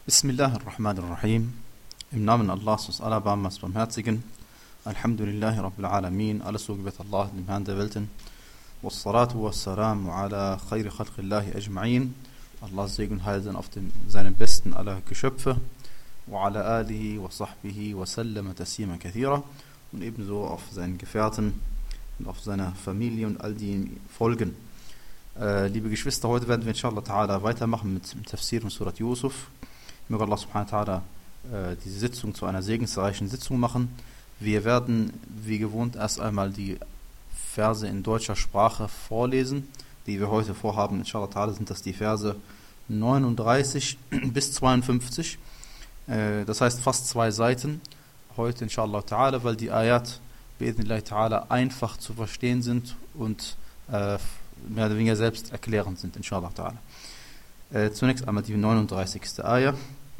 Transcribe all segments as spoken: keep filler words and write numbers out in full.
Bismillahirrahmanirrahim. Im Namen Allahs, des Allerbarmers, Barmherzigen. Alhamdulillahi Rabbil Alamin. Alles so gebet Allah, dem Herrn der Welten. Wassalatu wassalamu ala khayri khalqillahi ajma'in. Allahs Segen und Heil sind auf dem, seinen besten aller Geschöpfe. Wa ala alihi wa sahbihi wa sallama taslima kathira. Und ebenso auf seinen Gefährten und auf seiner Familie und all die ihm folgen. Äh, liebe Geschwister, heute werden wir inshallah ta'ala weitermachen mit dem Tafsir und Surat Yusuf. Möge Allah subhanahu wa ta'ala äh, diese Sitzung zu einer segensreichen Sitzung machen. Wir werden, wie gewohnt, erst einmal die Verse in deutscher Sprache vorlesen, die wir heute vorhaben. Inshallah ta'ala sind das die Verse neununddreißig bis zweiundfünfzig. Äh, das heißt fast zwei Seiten heute, inshallah ta'ala, weil die Ayat bi'idhnillahi ta'ala einfach zu verstehen sind und äh, mehr oder weniger selbst erklärend sind, inshallah ta'ala. Äh, zunächst einmal die neununddreißigste Ayah.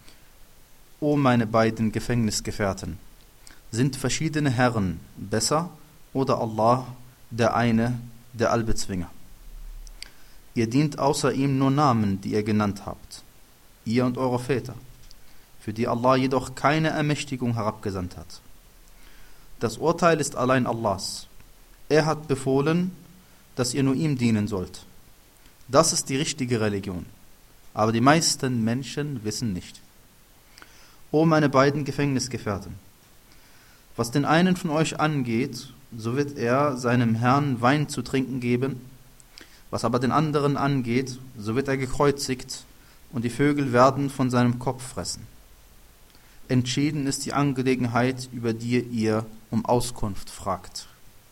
O meine beiden Gefängnisgefährten, sind verschiedene Herren besser oder Allah, der eine, der Allbezwinger? Ihr dient außer ihm nur Namen, die ihr genannt habt, ihr und eure Väter, für die Allah jedoch keine Ermächtigung herabgesandt hat. Das Urteil ist allein Allahs. Er hat befohlen, dass ihr nur ihm dienen sollt. Das ist die richtige Religion. Aber die meisten Menschen wissen nicht. O meine beiden Gefängnisgefährten, was den einen von euch angeht, so wird er seinem Herrn Wein zu trinken geben, was aber den anderen angeht, so wird er gekreuzigt und die Vögel werden von seinem Kopf fressen. Entschieden ist die Angelegenheit, über die ihr um Auskunft fragt.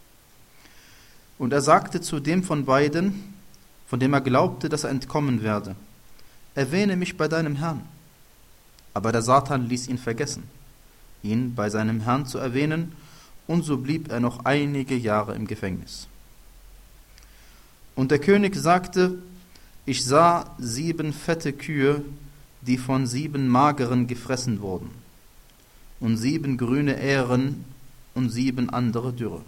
Und er sagte zu dem von beiden, von dem er glaubte, dass er entkommen werde: Erwähne mich bei deinem Herrn. Aber der Satan ließ ihn vergessen, ihn bei seinem Herrn zu erwähnen, und so blieb er noch einige Jahre im Gefängnis. Und der König sagte: Ich sah sieben fette Kühe, die von sieben mageren gefressen wurden, und sieben grüne Ähren und sieben andere dürre.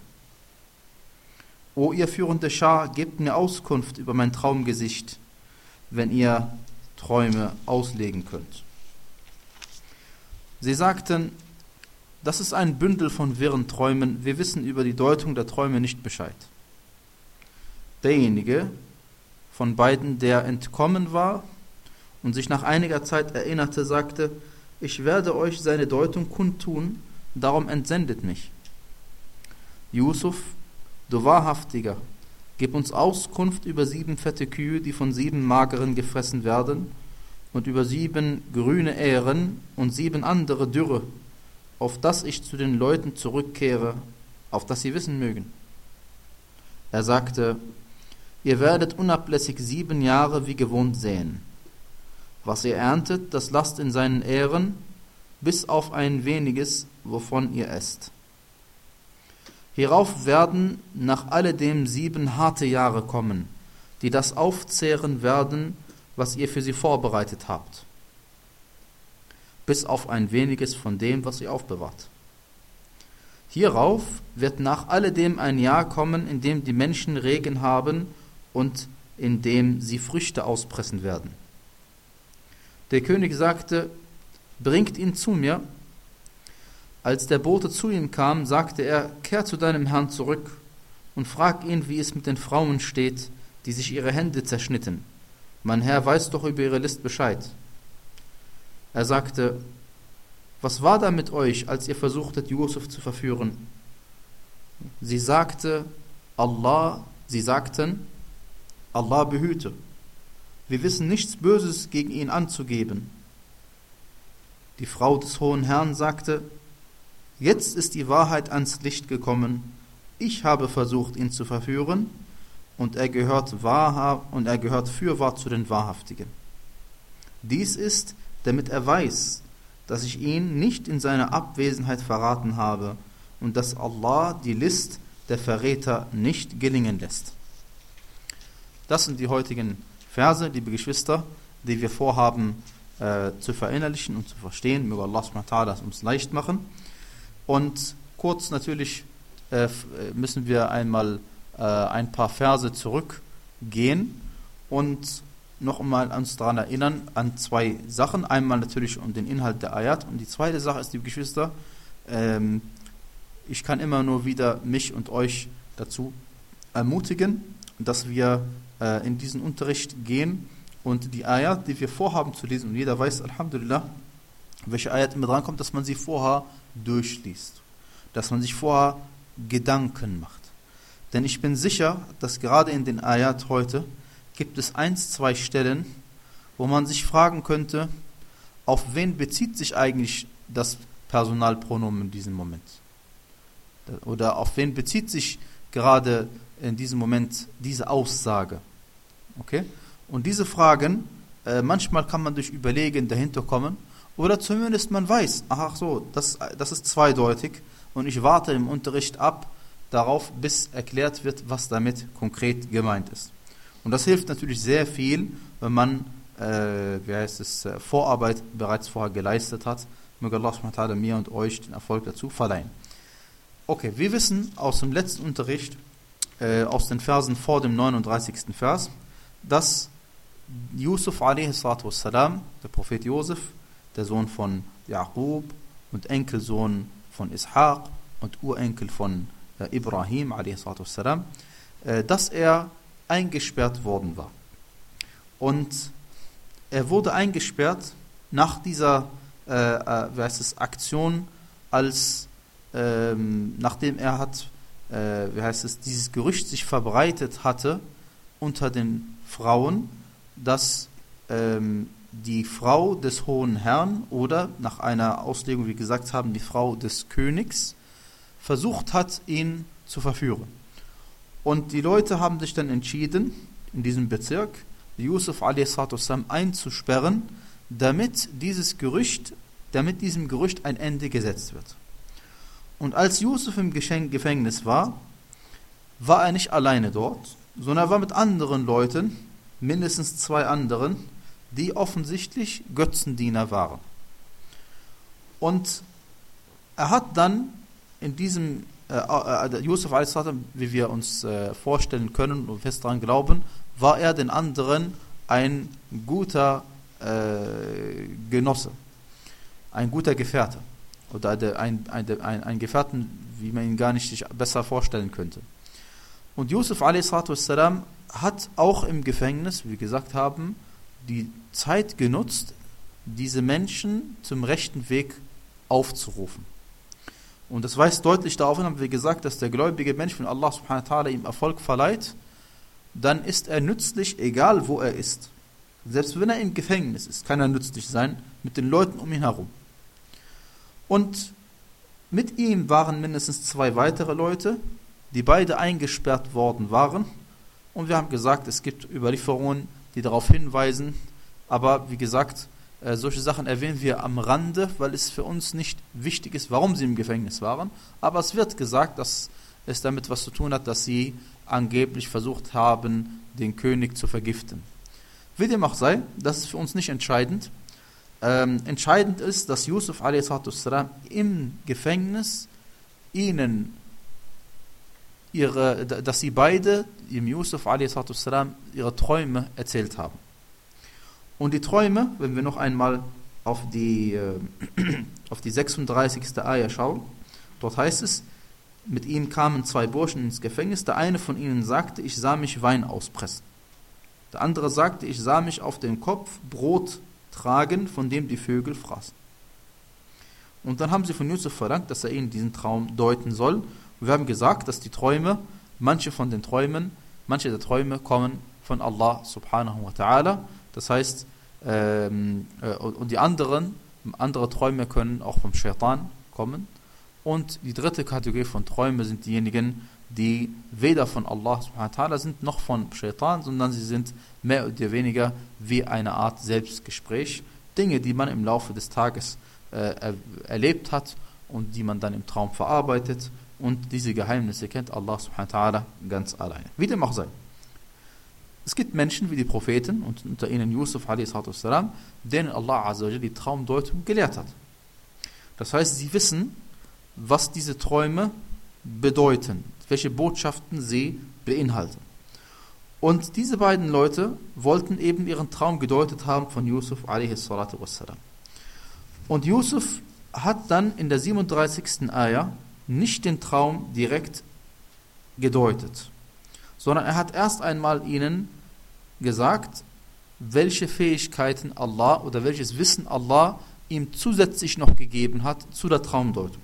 O ihr führende Schar, gebt mir Auskunft über mein Traumgesicht, wenn ihr Träume auslegen könnt. Sie sagten: Das ist ein Bündel von wirren Träumen, wir wissen über die Deutung der Träume nicht Bescheid. Derjenige von beiden, der entkommen war und sich nach einiger Zeit erinnerte, sagte: Ich werde euch seine Deutung kundtun, darum entsendet mich. Yusuf, du Wahrhaftiger, gib uns Auskunft über sieben fette Kühe, die von sieben mageren gefressen werden, und über sieben grüne Ähren und sieben andere dürre, auf dass ich zu den Leuten zurückkehre, auf dass sie wissen mögen. Er sagte: Ihr werdet unablässig sieben Jahre wie gewohnt säen. Was ihr erntet, das lasst in seinen Ähren, bis auf ein weniges, wovon ihr esst. Hierauf werden nach alledem sieben harte Jahre kommen, die das aufzehren werden, was ihr für sie vorbereitet habt, bis auf ein weniges von dem, was ihr aufbewahrt. Hierauf wird nach alledem ein Jahr kommen, in dem die Menschen Regen haben und in dem sie Früchte auspressen werden. Der König sagte: Bringt ihn zu mir. Als der Bote zu ihm kam, sagte er: Kehr zu deinem Herrn zurück und frag ihn, wie es mit den Frauen steht, die sich ihre Hände zerschnitten. Mein Herr weiß doch über ihre List Bescheid. Er sagte: Was war da mit euch, als ihr versuchtet, Yusuf zu verführen? Sie sagte, Allah, sie sagten, Allah behüte. Wir wissen nichts Böses gegen ihn anzugeben. Die Frau des Hohen Herrn sagte: Jetzt ist die Wahrheit ans Licht gekommen. Ich habe versucht, ihn zu verführen, und er gehört wahrhaft und er gehört fürwahr zu den Wahrhaftigen. Dies ist, damit er weiß, dass ich ihn nicht in seiner Abwesenheit verraten habe und dass Allah die List der Verräter nicht gelingen lässt. Das sind die heutigen Verse, liebe Geschwister, die wir vorhaben äh, zu verinnerlichen und zu verstehen. Möge Allah subhanahu wa ta'ala es uns leicht machen. Und kurz natürlich äh, müssen wir einmal äh, ein paar Verse zurückgehen und noch einmal uns daran erinnern, an zwei Sachen. Einmal natürlich um den Inhalt der Ayat und die zweite Sache ist, liebe Geschwister, ähm, ich kann immer nur wieder mich und euch dazu ermutigen, dass wir äh, in diesen Unterricht gehen und die Ayat, die wir vorhaben zu lesen, und jeder weiß, Alhamdulillah, welche Ayat immer dran kommt, dass man sie vorher durchliest, dass man sich vorher Gedanken macht. Denn ich bin sicher, dass gerade in den Ayat heute gibt es eins, zwei Stellen, wo man sich fragen könnte, auf wen bezieht sich eigentlich das Personalpronomen in diesem Moment? Oder auf wen bezieht sich gerade in diesem Moment diese Aussage? Okay? Und diese Fragen, äh, manchmal kann man durch Überlegen dahinter kommen, oder zumindest man weiß, ach so, das, das ist zweideutig und ich warte im Unterricht ab darauf, bis erklärt wird, was damit konkret gemeint ist. Und das hilft natürlich sehr viel, wenn man äh, wie heißt es, äh, Vorarbeit bereits vorher geleistet hat. Möge Allah subhanahu wa ta'ala mir und euch den Erfolg dazu verleihen. Okay, wir wissen aus dem letzten Unterricht, äh, aus den Versen vor dem neununddreißigsten Vers, dass Yusuf a.s., der Prophet Josef, der Sohn von Jaqub und Enkelsohn von Ishaq und Urenkel von äh, Ibrahim a.s., äh, dass er eingesperrt worden war. Und er wurde eingesperrt nach dieser äh, äh, wie heißt es, Aktion, als ähm, nachdem er hat, äh, wie heißt es, dieses Gerücht sich verbreitet hatte unter den Frauen, dass ähm, die Frau des hohen Herrn oder nach einer Auslegung, wie gesagt haben, die Frau des Königs versucht hat, ihn zu verführen. Und die Leute haben sich dann entschieden, in diesem Bezirk Yusuf a s. einzusperren, damit dieses Gerücht, damit diesem Gerücht ein Ende gesetzt wird. Und als Yusuf im Gefängnis war, war er nicht alleine dort, sondern er war mit anderen Leuten, mindestens zwei anderen, die offensichtlich Götzendiener waren. Und er hat dann in diesem äh, äh, Yusuf a s., wie wir uns äh, vorstellen können und fest daran glauben, war er den anderen ein guter äh, Genosse, ein guter Gefährte oder ein, ein, ein, ein Gefährten, wie man ihn gar nicht sich besser vorstellen könnte. Und Yusuf a s. hat auch im Gefängnis, wie wir gesagt haben, die Zeit genutzt, diese Menschen zum rechten Weg aufzurufen. Und das weist deutlich darauf hin, haben wir gesagt, dass der gläubige Mensch, wenn Allah subhanahu wa ta'ala ihm Erfolg verleiht, dann ist er nützlich, egal wo er ist. Selbst wenn er im Gefängnis ist, kann er nützlich sein mit den Leuten um ihn herum. Und mit ihm waren mindestens zwei weitere Leute, die beide eingesperrt worden waren. Und wir haben gesagt, es gibt Überlieferungen, die darauf hinweisen, aber wie gesagt, äh, solche Sachen erwähnen wir am Rande, weil es für uns nicht wichtig ist, warum sie im Gefängnis waren. Aber es wird gesagt, dass es damit was zu tun hat, dass sie angeblich versucht haben, den König zu vergiften. Wie dem auch sei, das ist für uns nicht entscheidend. Ähm, entscheidend ist, dass Yusuf a s. im Gefängnis ihnen ihre, dass sie beide, ihm Yusuf a s. ihre Träume erzählt haben. Und die Träume, wenn wir noch einmal auf die, äh, auf die sechsunddreißigste Ayah schauen, dort heißt es, mit ihnen kamen zwei Burschen ins Gefängnis, der eine von ihnen sagte, ich sah mich Wein auspressen. Der andere sagte, ich sah mich auf dem Kopf Brot tragen, von dem die Vögel fraßen. Und dann haben sie von Yusuf verlangt, dass er ihnen diesen Traum deuten soll. Und wir haben gesagt, dass die Träume, manche von den Träumen, manche der Träume kommen von Allah subhanahu wa ta'ala. Das heißt, ähm, äh, und die anderen, andere Träume können auch vom Shaitan kommen. Und die dritte Kategorie von Träumen sind diejenigen, die weder von Allah subhanahu wa ta'ala sind, noch von Shaitan, sondern sie sind mehr oder weniger wie eine Art Selbstgespräch. Dinge, die man im Laufe des Tages äh, er, erlebt hat und die man dann im Traum verarbeitet. Und diese Geheimnisse kennt Allah subhanahu wa ta'ala ganz alleine. Wie dem auch sei. Es gibt Menschen wie die Propheten und unter ihnen Yusuf a s., denen Allah azza wa jalla die Traumdeutung gelehrt hat. Das heißt, sie wissen, was diese Träume bedeuten, welche Botschaften sie beinhalten. Und diese beiden Leute wollten eben ihren Traum gedeutet haben von Yusuf a.s. Und Yusuf hat dann in der siebenunddreißigsten Ayah nicht den Traum direkt gedeutet, sondern er hat erst einmal ihnen gesagt, welche Fähigkeiten Allah oder welches Wissen Allah ihm zusätzlich noch gegeben hat zu der Traumdeutung.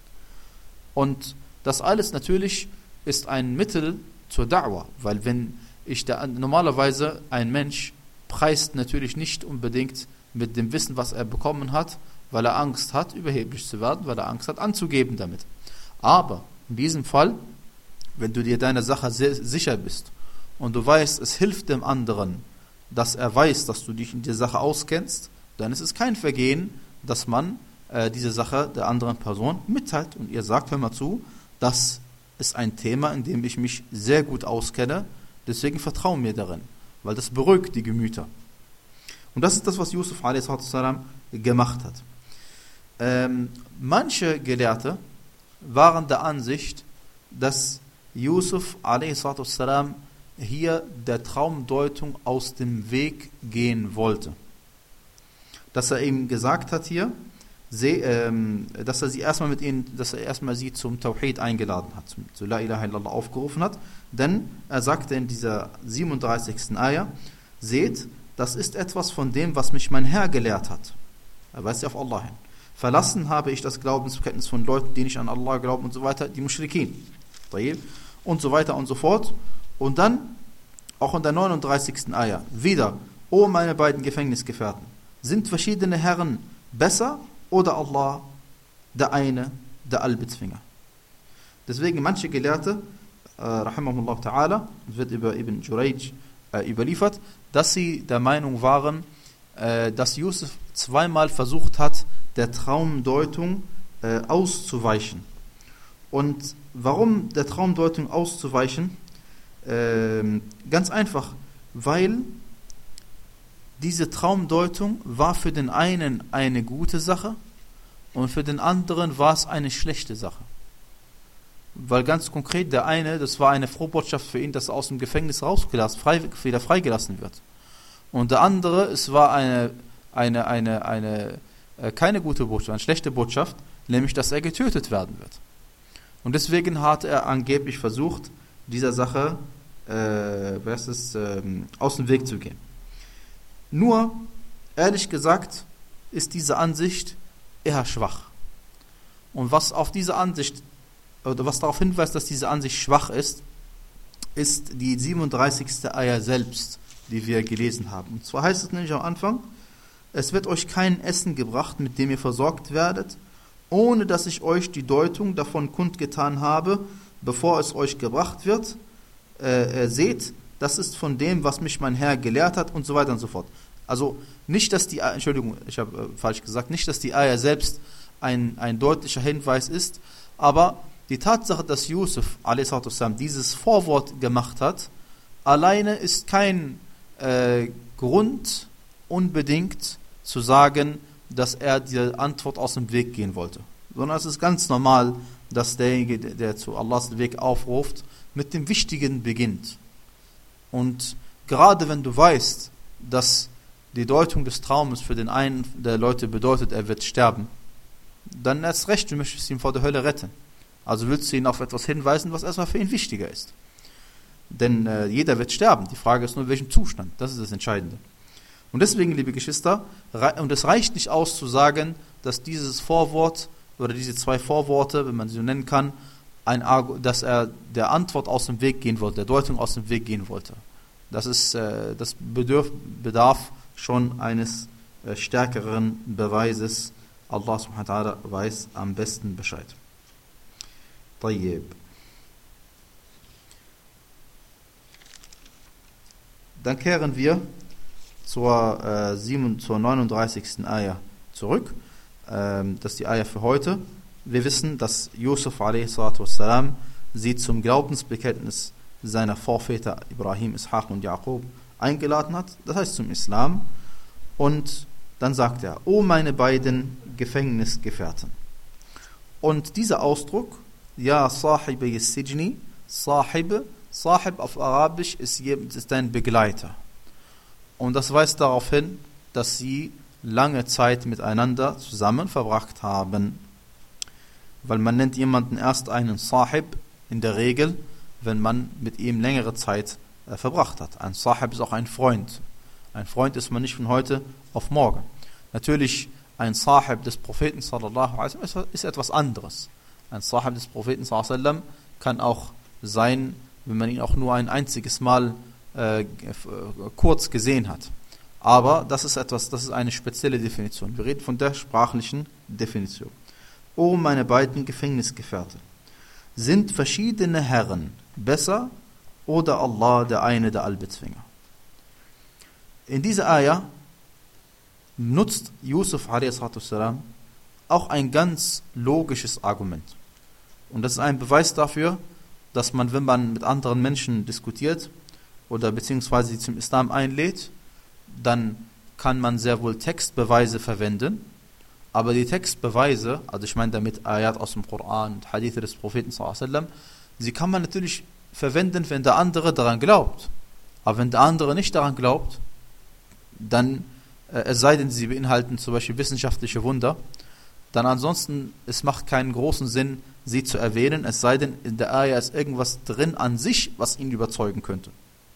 Und das alles natürlich ist ein Mittel zur Da'wah, weil wenn ich da, normalerweise ein Mensch preist natürlich nicht unbedingt mit dem Wissen, was er bekommen hat, weil er Angst hat, überheblich zu werden, weil er Angst hat, anzugeben damit. Aber in diesem Fall, wenn du dir deiner Sache sehr sicher bist und du weißt, es hilft dem anderen, dass er weiß, dass du dich in der Sache auskennst, dann ist es kein Vergehen, dass man äh, diese Sache der anderen Person mitteilt und ihr sagt, hör mal zu, das ist ein Thema, in dem ich mich sehr gut auskenne, deswegen vertraue mir darin, weil das beruhigt die Gemüter. Und das ist das, was Yusuf a.s. gemacht hat. Ähm, manche Gelehrte waren der Ansicht, dass Yusuf a.s. hier der Traumdeutung aus dem Weg gehen wollte. Dass er ihm gesagt hat hier, sie, ähm, dass er sie erstmal mit ihnen, dass er erstmal sie zum Tawhid eingeladen hat, zum, zu La ilaha illallah aufgerufen hat, denn er sagte in dieser siebenunddreißigsten Ayah, seht, das ist etwas von dem, was mich mein Herr gelehrt hat. Er weist ja auf Allah hin. Verlassen habe ich das Glaubensbekenntnis von Leuten, die nicht an Allah glauben und so weiter, die Muschrikin. Und so weiter und so fort. Und dann, auch in der neununddreißigsten Ayah, wieder, o meine beiden Gefängnisgefährten, sind verschiedene Herren besser oder Allah, der eine, der Allbezwinger? Deswegen manche Gelehrte, äh, rahimahullah ta'ala, wird über Ibn Jurayj äh, überliefert, dass sie der Meinung waren, äh, dass Yusuf zweimal versucht hat, der Traumdeutung äh, auszuweichen. Und warum der Traumdeutung auszuweichen? Äh, ganz einfach, weil diese Traumdeutung war für den einen eine gute Sache und für den anderen war es eine schlechte Sache. Weil ganz konkret der eine, das war eine Frohbotschaft für ihn, dass er aus dem Gefängnis rausgelassen, frei, wieder freigelassen wird. Und der andere, es war eine, eine, eine, eine, äh, keine gute Botschaft, eine schlechte Botschaft, nämlich, dass er getötet werden wird. Und deswegen hat er angeblich versucht, dieser Sache äh, was ist, äh, aus dem Weg zu gehen. Nur, ehrlich gesagt, ist diese Ansicht eher schwach. Und was auf diese Ansicht, oder was darauf hinweist, dass diese Ansicht schwach ist, ist die siebenunddreißigste Ayah selbst, die wir gelesen haben. Und zwar heißt es nämlich am Anfang, es wird euch kein Essen gebracht, mit dem ihr versorgt werdet, ohne dass ich euch die Deutung davon kundgetan habe, bevor es euch gebracht wird. Äh, seht, das ist von dem, was mich mein Herr gelehrt hat und so weiter und so fort. Also nicht, dass die, Entschuldigung, ich habe äh, falsch gesagt, nicht, dass die Ayah selbst ein, ein deutlicher Hinweis ist, aber die Tatsache, dass Yusuf a s. dieses Vorwort gemacht hat, alleine ist kein äh, Grund unbedingt zu sagen, dass er die Antwort aus dem Weg gehen wollte. Sondern es ist ganz normal, dass derjenige, der zu Allahs Weg aufruft, mit dem Wichtigen beginnt. Und gerade wenn du weißt, dass die Deutung des Traumes für den einen der Leute bedeutet, er wird sterben, dann erst recht, du möchtest ihn vor der Hölle retten. Also willst du ihn auf etwas hinweisen, was erstmal für ihn wichtiger ist. Denn äh, jeder wird sterben. Die Frage ist nur, in welchem Zustand. Das ist das Entscheidende. Und deswegen, liebe Geschwister, und es reicht nicht aus zu sagen, dass dieses Vorwort oder diese zwei Vorworte, wenn man sie so nennen kann, ein, dass er der Antwort aus dem Weg gehen wollte, der Deutung aus dem Weg gehen wollte. Das ist, äh, das bedürf, bedarf schon eines äh, stärkeren Beweises. Allah subhanahu wa ta'ala weiß am besten Bescheid. Tayyib. Dann kehren wir zur, äh, sieben, zur neununddreißigsten Ayah zurück. Ähm, das ist die Ayah für heute. Wir wissen, dass Yusuf a s. sie zum Glaubensbekenntnis seiner Vorväter Ibrahim, Ishaq und Jakob eingeladen hat, das heißt zum Islam. Und dann sagt er, o meine beiden Gefängnisgefährten. Und dieser Ausdruck, ja Sahib Sijni, Sahib, Sahib auf Arabisch ist, ist dein Begleiter. Und das weist darauf hin, dass sie lange Zeit miteinander zusammen verbracht haben. Weil man nennt jemanden erst einen Sahib in der Regel, wenn man mit ihm längere Zeit äh, verbracht hat. Ein Sahib ist auch ein Freund. Ein Freund ist man nicht von heute auf morgen. Natürlich, ein Sahib des Propheten sallallahu alaihi wasallam ist etwas anderes. Ein Sahib des Propheten sallallahu alaihi wasallam kann auch sein, wenn man ihn auch nur ein einziges Mal äh, kurz gesehen hat. Aber das ist etwas, das ist eine spezielle Definition. Wir reden von der sprachlichen Definition. O meine beiden Gefängnisgefährten, sind verschiedene Herren besser oder Allah der eine, der Allbezwinger? In dieser Ayah nutzt Yusuf a s. auch ein ganz logisches Argument. Und das ist ein Beweis dafür, dass man, wenn man mit anderen Menschen diskutiert oder beziehungsweise sie zum Islam einlädt, dann kann man sehr wohl Textbeweise verwenden, aber die Textbeweise, also ich meine damit Ayat aus dem Koran und Hadithe des Propheten sallallahu alaihi wasallam, sie kann man natürlich verwenden, wenn der andere daran glaubt. Aber wenn der andere nicht daran glaubt, dann, äh, es sei denn, sie beinhalten zum Beispiel wissenschaftliche Wunder, dann ansonsten, es macht keinen großen Sinn, sie zu erwähnen, es sei denn, in der Ayah ist irgendwas drin an sich, was ihn überzeugen könnte.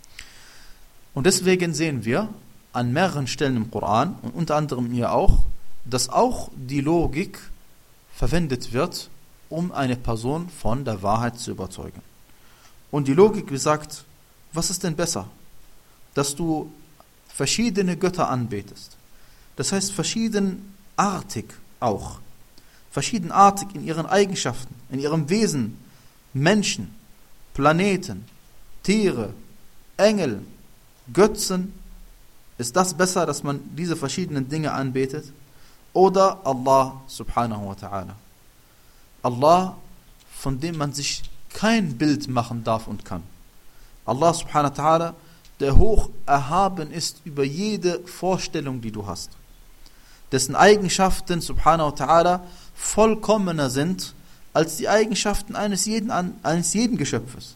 Und deswegen sehen wir an mehreren Stellen im Koran und unter anderem hier auch, dass auch die Logik verwendet wird, um eine Person von der Wahrheit zu überzeugen. Und die Logik besagt, was ist denn besser? Dass du verschiedene Götter anbetest. Das heißt verschiedenartig auch. Verschiedenartig in ihren Eigenschaften, in ihrem Wesen. Menschen, Planeten, Tiere, Engel, Götzen. Ist das besser, dass man diese verschiedenen Dinge anbetet? Oder Allah subhanahu wa ta'ala. Allah, von dem man sich kein Bild machen darf und kann. Allah subhanahu wa ta'ala, der hoch erhaben ist über jede Vorstellung, die du hast. Dessen Eigenschaften subhanahu wa ta'ala vollkommener sind als die Eigenschaften eines jeden, eines jeden Geschöpfes.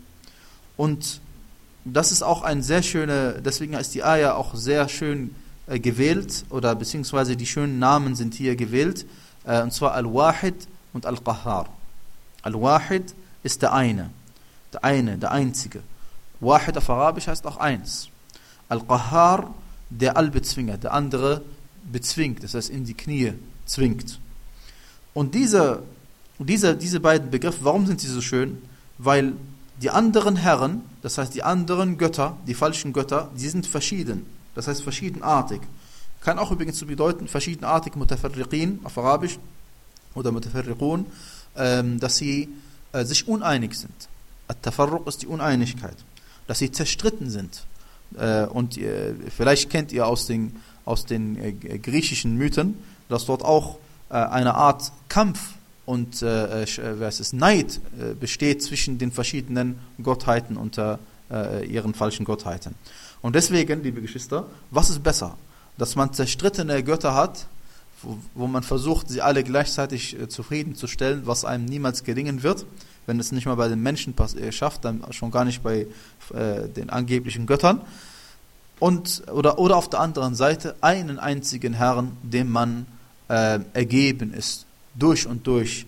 Und das ist auch ein sehr schöner, deswegen ist die Ayah auch sehr schön äh, gewählt, oder beziehungsweise die schönen Namen sind hier gewählt, äh, und zwar Al-Wahid und Al-Qahhar. Al-Wahid ist der eine, der eine, der einzige. Wahid auf Arabisch heißt auch eins. Al-Qahhar, der Allbezwinger, der andere bezwingt, das heißt in die Knie zwingt. Und diese, diese, diese beiden Begriffe, warum sind sie so schön? Weil die anderen Herren, das heißt die anderen Götter, die falschen Götter, die sind verschieden. Das heißt verschiedenartig. Kann auch übrigens zu bedeuten, verschiedenartig Mutafarriqin auf Arabisch oder Mutafarriqun, ähm, dass sie äh, sich uneinig sind. At-Tafarruq ist die Uneinigkeit. Dass sie zerstritten sind. Äh, und äh, vielleicht kennt ihr aus den, aus den äh, griechischen Mythen, dass dort auch äh, eine Art Kampf und äh, äh, was ist, Neid äh, besteht zwischen den verschiedenen Gottheiten unter äh, ihren falschen Gottheiten. Und deswegen, liebe Geschwister, was ist besser? Dass man zerstrittene Götter hat, wo, wo man versucht, sie alle gleichzeitig äh, zufriedenzustellen, was einem niemals gelingen wird. Wenn es nicht mal bei den Menschen pass- äh, schafft, dann schon gar nicht bei äh, den angeblichen Göttern. Und, oder, oder auf der anderen Seite einen einzigen Herrn, dem man äh, ergeben ist, durch und durch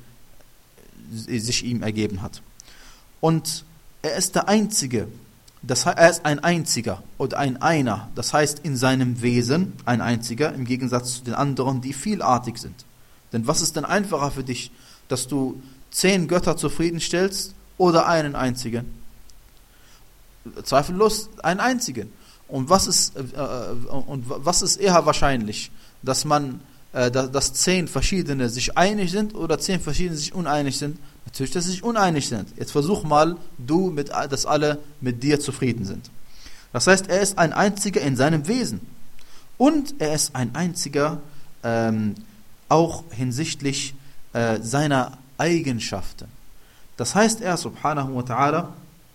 sich ihm ergeben hat. Und er ist der Einzige, das heißt, er ist ein Einziger oder ein Einer, das heißt in seinem Wesen ein Einziger, im Gegensatz zu den anderen, die vielartig sind. Denn was ist denn einfacher für dich, dass du zehn Götter zufriedenstellst oder einen einzigen? Zweifellos einen einzigen. Und was ist, äh, und was ist eher wahrscheinlich, dass man dass zehn verschiedene sich einig sind oder zehn verschiedene sich uneinig sind? Natürlich, dass sie sich uneinig sind. Jetzt versuch mal, du, mit, dass alle mit dir zufrieden sind. Das heißt, er ist ein Einziger in seinem Wesen. Und er ist ein Einziger ähm, auch hinsichtlich äh, seiner Eigenschaften. Das heißt, er, subhanahu wa ta'ala,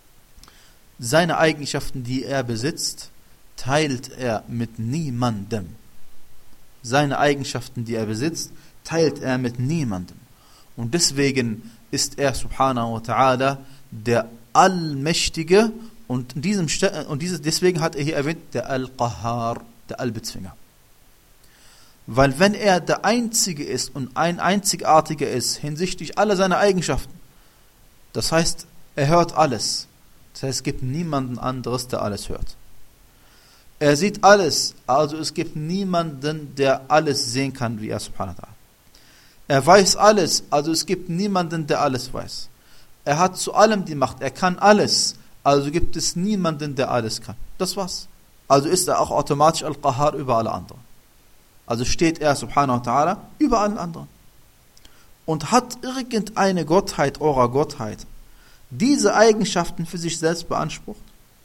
seine Eigenschaften, die er besitzt, teilt er mit niemandem. Seine Eigenschaften, die er besitzt, teilt er mit niemandem. Und deswegen ist er, subhanahu wa ta'ala, der Allmächtige und, in diesem St- und dieses, deswegen hat er hier erwähnt, der Al-Qahar, der Allbezwinger. Weil wenn er der Einzige ist und ein Einzigartiger ist hinsichtlich aller seiner Eigenschaften, das heißt, er hört alles. Das heißt, es gibt niemanden anderes, der alles hört. Er sieht alles, also es gibt niemanden, der alles sehen kann, wie er subhanahu wa ta'ala. Er weiß alles, also es gibt niemanden, der alles weiß. Er hat zu allem die Macht, er kann alles, also gibt es niemanden, der alles kann. Das war's. Also ist er auch automatisch Al-Qahar über alle anderen. Also steht er subhanahu wa ta'ala über allen anderen. Und hat irgendeine Gottheit, eurer Gottheit, diese Eigenschaften für sich selbst beansprucht?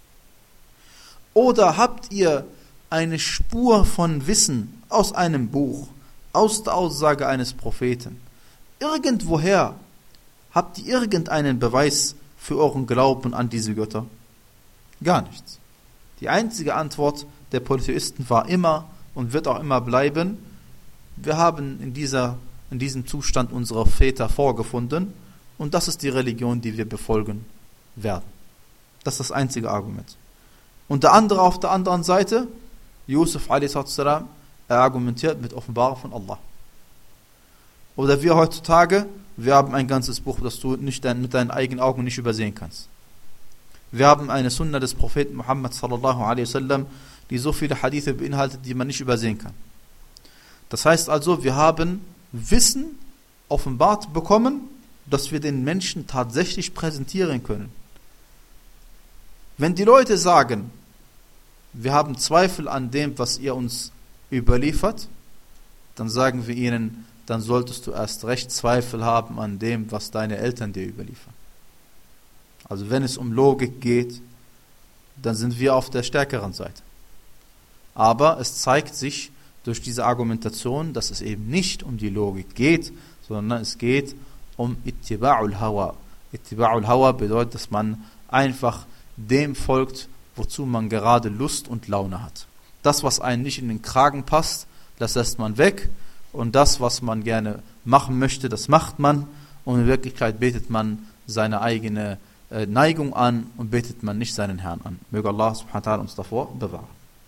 Oder habt ihr eine Spur von Wissen aus einem Buch, aus der Aussage eines Propheten? Irgendwoher habt ihr irgendeinen Beweis für euren Glauben an diese Götter? Gar nichts. Die einzige Antwort der Polytheisten war immer und wird auch immer bleiben, wir haben in, dieser, in diesem Zustand unsere Väter vorgefunden und das ist die Religion, die wir befolgen werden. Das ist das einzige Argument. Und der andere auf der anderen Seite, Yusuf a s. er argumentiert mit Offenbarung von Allah. Oder wir heutzutage, wir haben ein ganzes Buch, das du nicht mit deinen eigenen Augen nicht übersehen kannst. Wir haben eine Sunna des Propheten Muhammad sallallahu alaihi wasallam, die so viele Hadithe beinhaltet, die man nicht übersehen kann. Das heißt also, wir haben Wissen offenbart bekommen, das wir den Menschen tatsächlich präsentieren können. Wenn die Leute sagen, wir haben Zweifel an dem, was ihr uns überliefert, dann sagen wir ihnen, dann solltest du erst recht Zweifel haben an dem, was deine Eltern dir überliefern. Also wenn es um Logik geht, dann sind wir auf der stärkeren Seite. Aber es zeigt sich durch diese Argumentation, dass es eben nicht um die Logik geht, sondern es geht um Ittiba'ul Hawa. Ittiba'ul Hawa bedeutet, dass man einfach dem folgt, wozu man gerade Lust und Laune hat. Das, was einem nicht in den Kragen passt, das lässt man weg. Und das, was man gerne machen möchte, das macht man. Und in Wirklichkeit betet man seine eigene äh, Neigung an und betet man nicht seinen Herrn an. Möge Allah subhanahu wa ta'ala uns davor bewahren.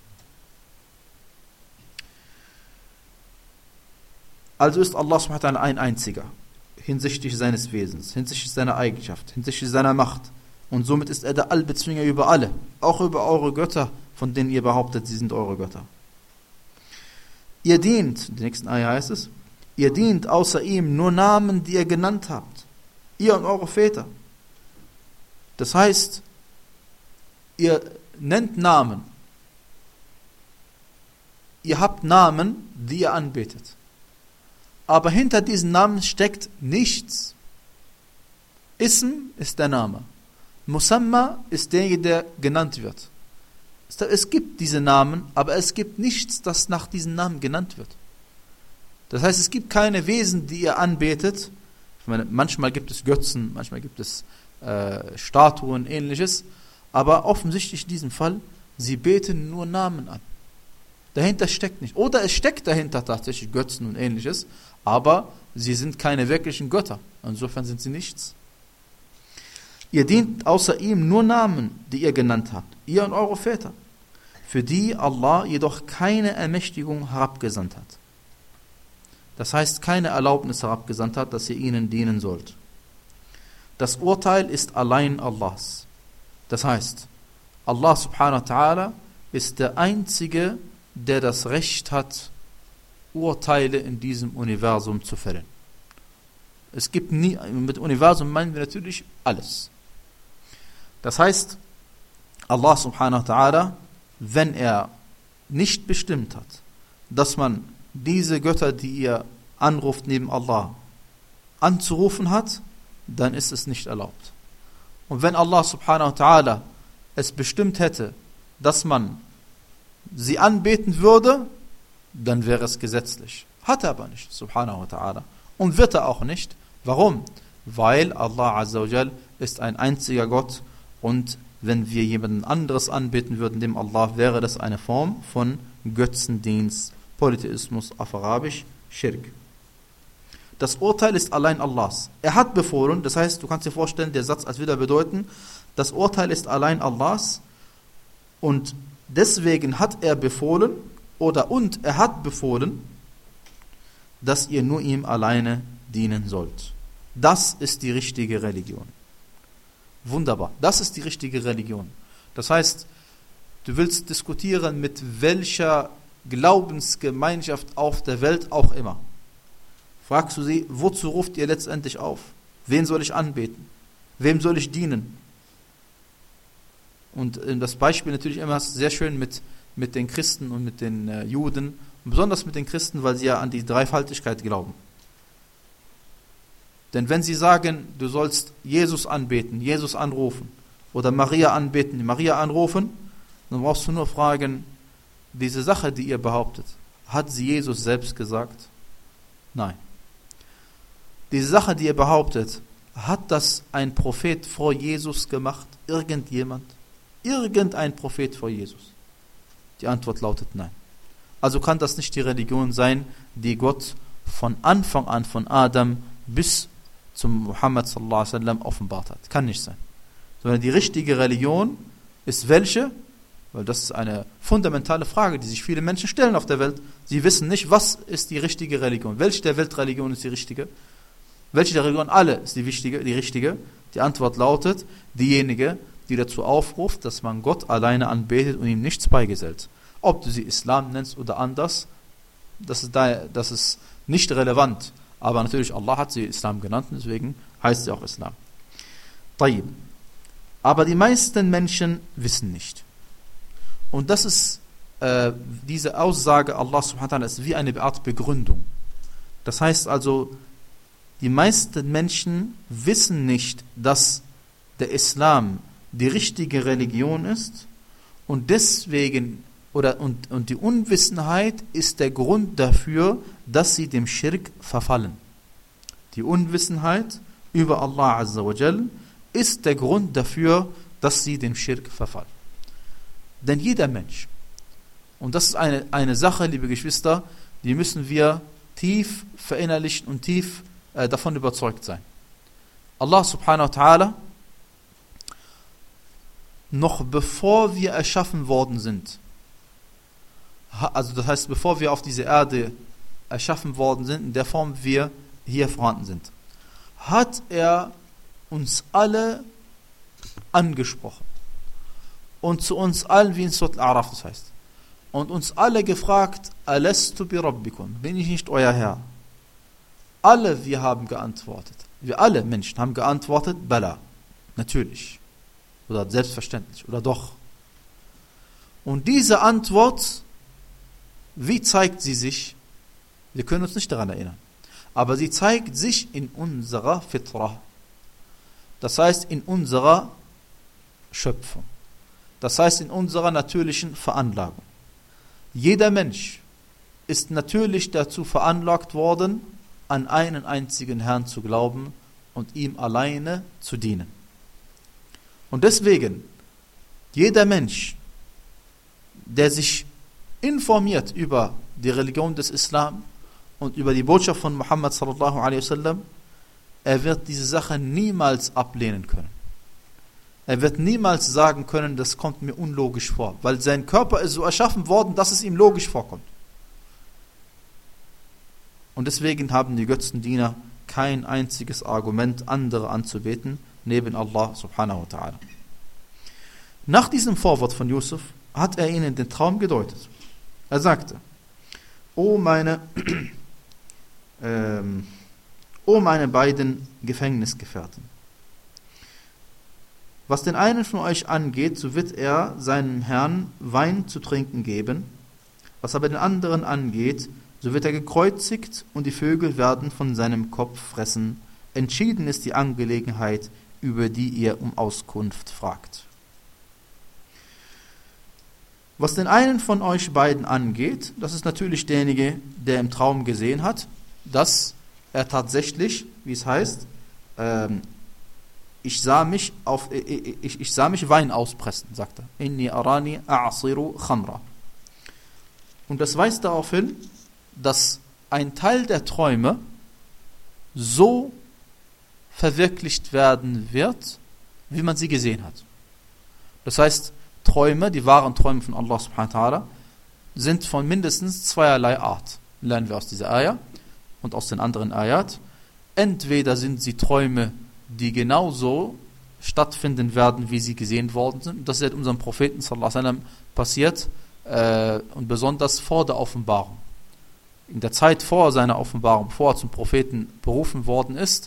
Also ist Allah subhanahu wa ta'ala ein einziger hinsichtlich seines Wesens, hinsichtlich seiner Eigenschaft, hinsichtlich seiner Macht. Und somit ist er der Allbezwinger über alle, auch über eure Götter, von denen ihr behauptet, sie sind eure Götter. Ihr dient, in der nächsten Ayah heißt es, ihr dient außer ihm nur Namen, die ihr genannt habt. Ihr und eure Väter. Das heißt, ihr nennt Namen. Ihr habt Namen, die ihr anbetet. Aber hinter diesen Namen steckt nichts. Ism ist der Name. Musamma ist derjenige, der genannt wird. Es gibt diese Namen, aber es gibt nichts, das nach diesen Namen genannt wird. Das heißt, es gibt keine Wesen, die ihr anbetet. Ich meine, manchmal gibt es Götzen, manchmal gibt es äh, Statuen, ähnliches. Aber offensichtlich in diesem Fall, sie beten nur Namen an. Dahinter steckt nicht. Oder es steckt dahinter tatsächlich Götzen und ähnliches, aber sie sind keine wirklichen Götter. Insofern sind sie nichts. Ihr dient außer ihm nur Namen, die ihr genannt habt, ihr und eure Väter, für die Allah jedoch keine Ermächtigung herabgesandt hat. Das heißt, keine Erlaubnis herabgesandt hat, dass ihr ihnen dienen sollt. Das Urteil ist allein Allahs. Das heißt, Allah subhanahu wa ta'ala ist der Einzige, der das Recht hat, Urteile in diesem Universum zu fällen. Es gibt nie, mit Universum meinen wir natürlich alles. Das heißt, Allah subhanahu wa ta'ala, wenn er nicht bestimmt hat, dass man diese Götter, die ihr anruft neben Allah, anzurufen hat, dann ist es nicht erlaubt. Und wenn Allah subhanahu wa ta'ala es bestimmt hätte, dass man sie anbeten würde, dann wäre es gesetzlich. Hat er aber nicht, subhanahu wa ta'ala. Und wird er auch nicht. Warum? Weil Allah azza wa jal ist ein einziger Gott und wenn wir jemanden anderes anbeten würden, dem Allah, wäre das eine Form von Götzendienst, Polytheismus, auf Arabisch, Schirk. Das Urteil ist allein Allahs. Er hat befohlen, das heißt, du kannst dir vorstellen, der Satz als wieder bedeuten, Das Urteil ist allein Allahs und deswegen hat er befohlen oder und er hat befohlen, dass ihr nur ihm alleine dienen sollt. Das ist die richtige Religion. Wunderbar, das ist die richtige Religion. Das heißt, du willst diskutieren mit welcher Glaubensgemeinschaft auf der Welt auch immer. Fragst du sie, wozu ruft ihr letztendlich auf? Wen soll ich anbeten? Wem soll ich dienen? Und das Beispiel natürlich immer sehr schön mit, mit den Christen und mit den äh, Juden, und besonders mit den Christen, weil sie ja an die Dreifaltigkeit glauben. Denn wenn sie sagen, du sollst Jesus anbeten, Jesus anrufen, oder Maria anbeten, Maria anrufen, dann brauchst du nur fragen, diese Sache, die ihr behauptet, hat sie Jesus selbst gesagt? Nein. Diese Sache, die ihr behauptet, hat das ein Prophet vor Jesus gemacht? Irgendjemand? Irgendein Prophet vor Jesus? Die Antwort lautet nein. Also kann das nicht die Religion sein, die Gott von Anfang an, von Adam bis zum Muhammad sallallahu alaihi wasallam offenbart hat. Kann nicht sein. Sondern die richtige Religion ist welche? Weil das ist eine fundamentale Frage, die sich viele Menschen stellen auf der Welt. Sie wissen nicht, was ist die richtige Religion. Welche der Weltreligion ist die richtige? Welche der Religion? Alle ist die wichtige, die richtige. Die Antwort lautet, diejenige, die dazu aufruft, dass man Gott alleine anbetet und ihm nichts beigesellt. Ob du sie Islam nennst oder anders, das ist, da, das ist nicht relevant. Aber natürlich, Allah hat sie Islam genannt, deswegen heißt sie auch Islam. Tayyib. Aber die meisten Menschen wissen nicht. Und das ist, äh, diese Aussage Allah subhanahu wa ta'ala ist wie eine Art Begründung. Das heißt also, die meisten Menschen wissen nicht, dass der Islam die richtige Religion ist und deswegen, oder und, und die Unwissenheit ist der Grund dafür, dass sie dem Schirk verfallen. Die Unwissenheit über Allah Azza wa Jal ist der Grund dafür, dass sie dem Schirk verfallen. Denn jeder Mensch, und das ist eine, eine Sache, liebe Geschwister, die müssen wir tief verinnerlichen und tief äh, davon überzeugt sein. Allah subhanahu wa ta'ala, noch bevor wir erschaffen worden sind, also das heißt, bevor wir auf diese Erde erschaffen worden sind, in der Form wir hier vorhanden sind, hat er uns alle angesprochen. Und zu uns allen, wie in Surat Al-A'raf das heißt. Und uns alle gefragt, Alastu bi Rabbikum, bin ich nicht euer Herr? Alle wir haben geantwortet. Wir alle Menschen haben geantwortet, Bala, natürlich. Oder selbstverständlich, oder doch. Und diese Antwort, wie zeigt sie sich? Wir können uns nicht daran erinnern. Aber sie zeigt sich in unserer Fitrah. Das heißt, in unserer Schöpfung. Das heißt, in unserer natürlichen Veranlagung. Jeder Mensch ist natürlich dazu veranlagt worden, an einen einzigen Herrn zu glauben und ihm alleine zu dienen. Und deswegen, jeder Mensch, der sich informiert über die Religion des Islam und über die Botschaft von Muhammad sallallahu alaihi wasallam, er wird diese Sache niemals ablehnen können. Er wird niemals sagen können, das kommt mir unlogisch vor, weil sein Körper ist so erschaffen worden, dass es ihm logisch vorkommt. Und deswegen haben die Götzendiener kein einziges Argument, andere anzubeten, neben Allah subhanahu wa ta'ala. Nach diesem Vorwort von Yusuf hat er ihnen den Traum gedeutet. Er sagte, O meine, ähm, O meine beiden Gefängnisgefährten, was den einen von euch angeht, so wird er seinem Herrn Wein zu trinken geben, was aber den anderen angeht, so wird er gekreuzigt und die Vögel werden von seinem Kopf fressen. Entschieden ist die Angelegenheit, über die ihr um Auskunft fragt. Was den einen von euch beiden angeht, das ist natürlich derjenige, der im Traum gesehen hat, dass er tatsächlich, wie es heißt, ähm, ich sah mich auf, ich, ich, ich sah mich Wein auspressen, sagt er. Inni arani a'asiru khamra. Und das weist darauf hin, dass ein Teil der Träume so verwirklicht werden wird, wie man sie gesehen hat. Das heißt, Träume, die wahren Träume von Allah subhanahu wa ta'ala, sind von mindestens zweierlei Art. Lernen wir aus dieser Ayah und aus den anderen Ayat. Entweder sind sie Träume, die genauso stattfinden werden, wie sie gesehen worden sind. Das ist mit unserem Propheten sallallahu alaihi wasallam passiert äh, und besonders vor der Offenbarung. In der Zeit vor seiner Offenbarung, bevor er zum Propheten berufen worden ist,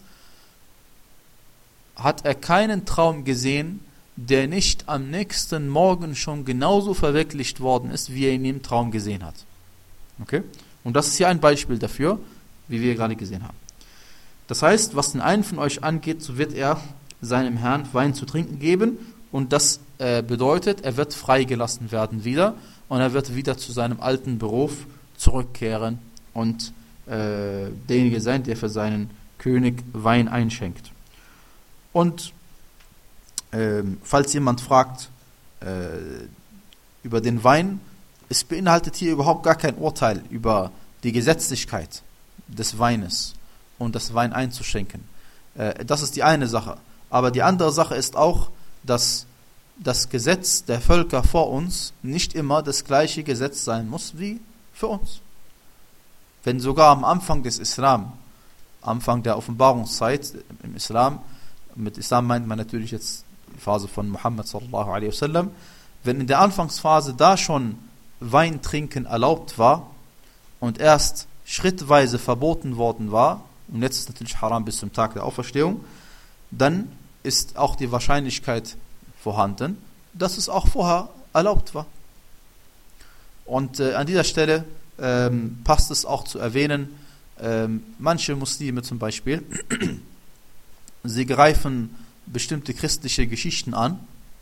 hat er keinen Traum gesehen, der nicht am nächsten Morgen schon genauso verwirklicht worden ist, wie er ihn im Traum gesehen hat. Okay? Und das ist hier ein Beispiel dafür, wie wir gerade gesehen haben. Das heißt, was den einen von euch angeht, so wird er seinem Herrn Wein zu trinken geben und das äh, bedeutet, er wird freigelassen werden wieder und er wird wieder zu seinem alten Beruf zurückkehren und äh, derjenige sein, der für seinen König Wein einschenkt. Und ähm, falls jemand fragt äh, über den Wein, es beinhaltet hier überhaupt gar kein Urteil über die Gesetzlichkeit des Weines und das Wein einzuschenken. Äh, das ist die eine Sache. Aber die andere Sache ist auch, dass das Gesetz der Völker vor uns nicht immer das gleiche Gesetz sein muss wie für uns. Wenn sogar am Anfang des Islam, Anfang der Offenbarungszeit im Islam, mit Islam meint man natürlich jetzt die Phase von Muhammad sallallahu alaihi wasallam, wenn in der Anfangsphase da schon Wein trinken erlaubt war und erst schrittweise verboten worden war, und jetzt ist natürlich haram bis zum Tag der Auferstehung, dann ist auch die Wahrscheinlichkeit vorhanden, dass es auch vorher erlaubt war. Und äh, an dieser Stelle ähm, passt es auch zu erwähnen, ähm, manche Muslime zum Beispiel, sie greifen bestimmte christliche Geschichten an.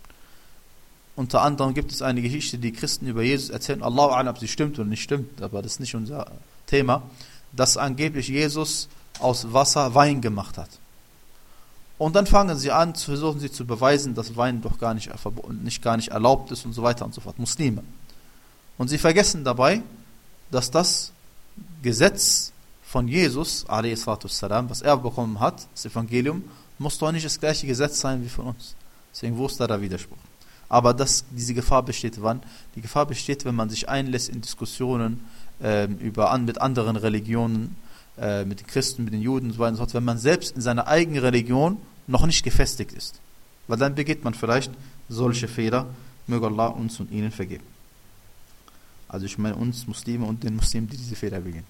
Unter anderem gibt es eine Geschichte, die Christen über Jesus erzählen, Allahu a'lam, ob sie stimmt oder nicht stimmt, aber das ist nicht unser Thema, dass angeblich Jesus aus Wasser Wein gemacht hat. Und dann fangen sie an, versuchen sie zu beweisen, dass Wein doch gar nicht, nicht, gar nicht erlaubt ist und so weiter und so fort. Muslime. Und sie vergessen dabei, dass das Gesetz von Jesus, a s, was er bekommen hat, das Evangelium, muss doch nicht das gleiche Gesetz sein wie von uns. Deswegen, wo ist da der Widerspruch? Aber das, diese Gefahr besteht wann? Die Gefahr besteht, wenn man sich einlässt in Diskussionen äh, über, an, mit anderen Religionen, äh, mit den Christen, mit den Juden und so weiter und so fort, wenn man selbst in seiner eigenen Religion noch nicht gefestigt ist. Weil dann begeht man vielleicht solche Fehler, möge Allah uns und ihnen vergeben. Also ich meine uns Muslime und den Muslimen, die diese Fehler begehen.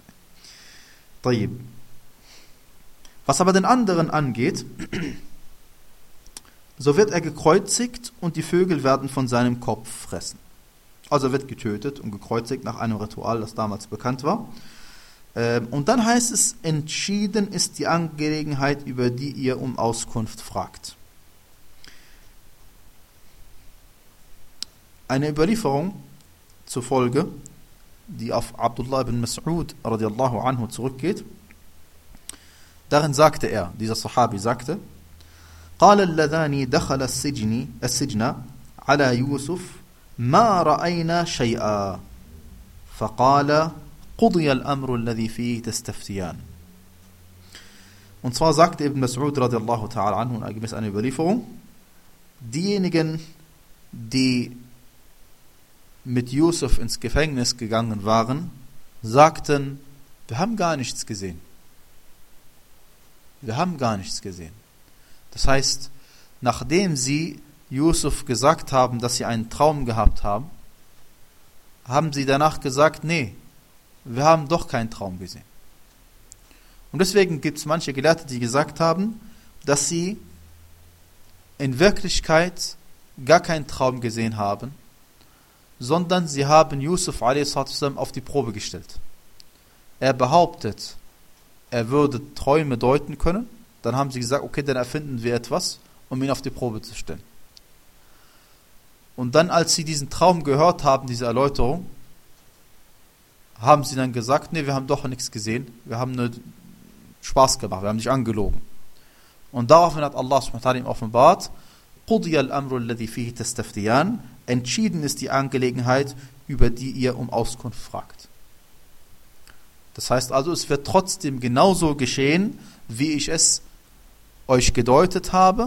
Tayyib. Was aber den anderen angeht, so wird er gekreuzigt und die Vögel werden von seinem Kopf fressen. Also er wird getötet und gekreuzigt nach einem Ritual, das damals bekannt war. Und dann heißt es, entschieden ist die Angelegenheit, über die ihr um Auskunft fragt. Eine Überlieferung zufolge, die auf Abdullah ibn Mas'ud radiallahu anhu zurückgeht, darin sagte er, dieser Sahabi sagte, قال اللذان دخل السجن السجن على يوسف ما رأينا شيئا فقال قضي الأمر الذي فيه تستفتيان. Und zwar sagte Ibn Mas'ud radiallahu ta'ala anhu, gemäß einer Überlieferung, diejenigen, die mit Yusuf ins Gefängnis gegangen waren, sagten, wir haben gar nichts gesehen. Wir haben gar nichts gesehen. Das heißt, nachdem sie Yusuf gesagt haben, dass sie einen Traum gehabt haben, haben sie danach gesagt, nee, wir haben doch keinen Traum gesehen. Und deswegen gibt es manche Gelehrte, die gesagt haben, dass sie in Wirklichkeit gar keinen Traum gesehen haben, sondern sie haben Yusuf a s. auf die Probe gestellt. Er behauptet, er würde Träume deuten können, dann haben sie gesagt, okay, dann erfinden wir etwas, um ihn auf die Probe zu stellen. Und dann, als sie diesen Traum gehört haben, diese Erläuterung, haben sie dann gesagt, nee, wir haben doch nichts gesehen, wir haben nur Spaß gemacht, wir haben dich angelogen. Und daraufhin hat Allah subhanahu wa ta'ala ihm offenbart, قُضِيَ الْأَمْرُ الَّذِي فِيهِ تَسْتَفْتِيَانِ, entschieden ist die Angelegenheit, über die ihr um Auskunft fragt. Das heißt also, es wird trotzdem genauso geschehen, wie ich es euch gedeutet habe,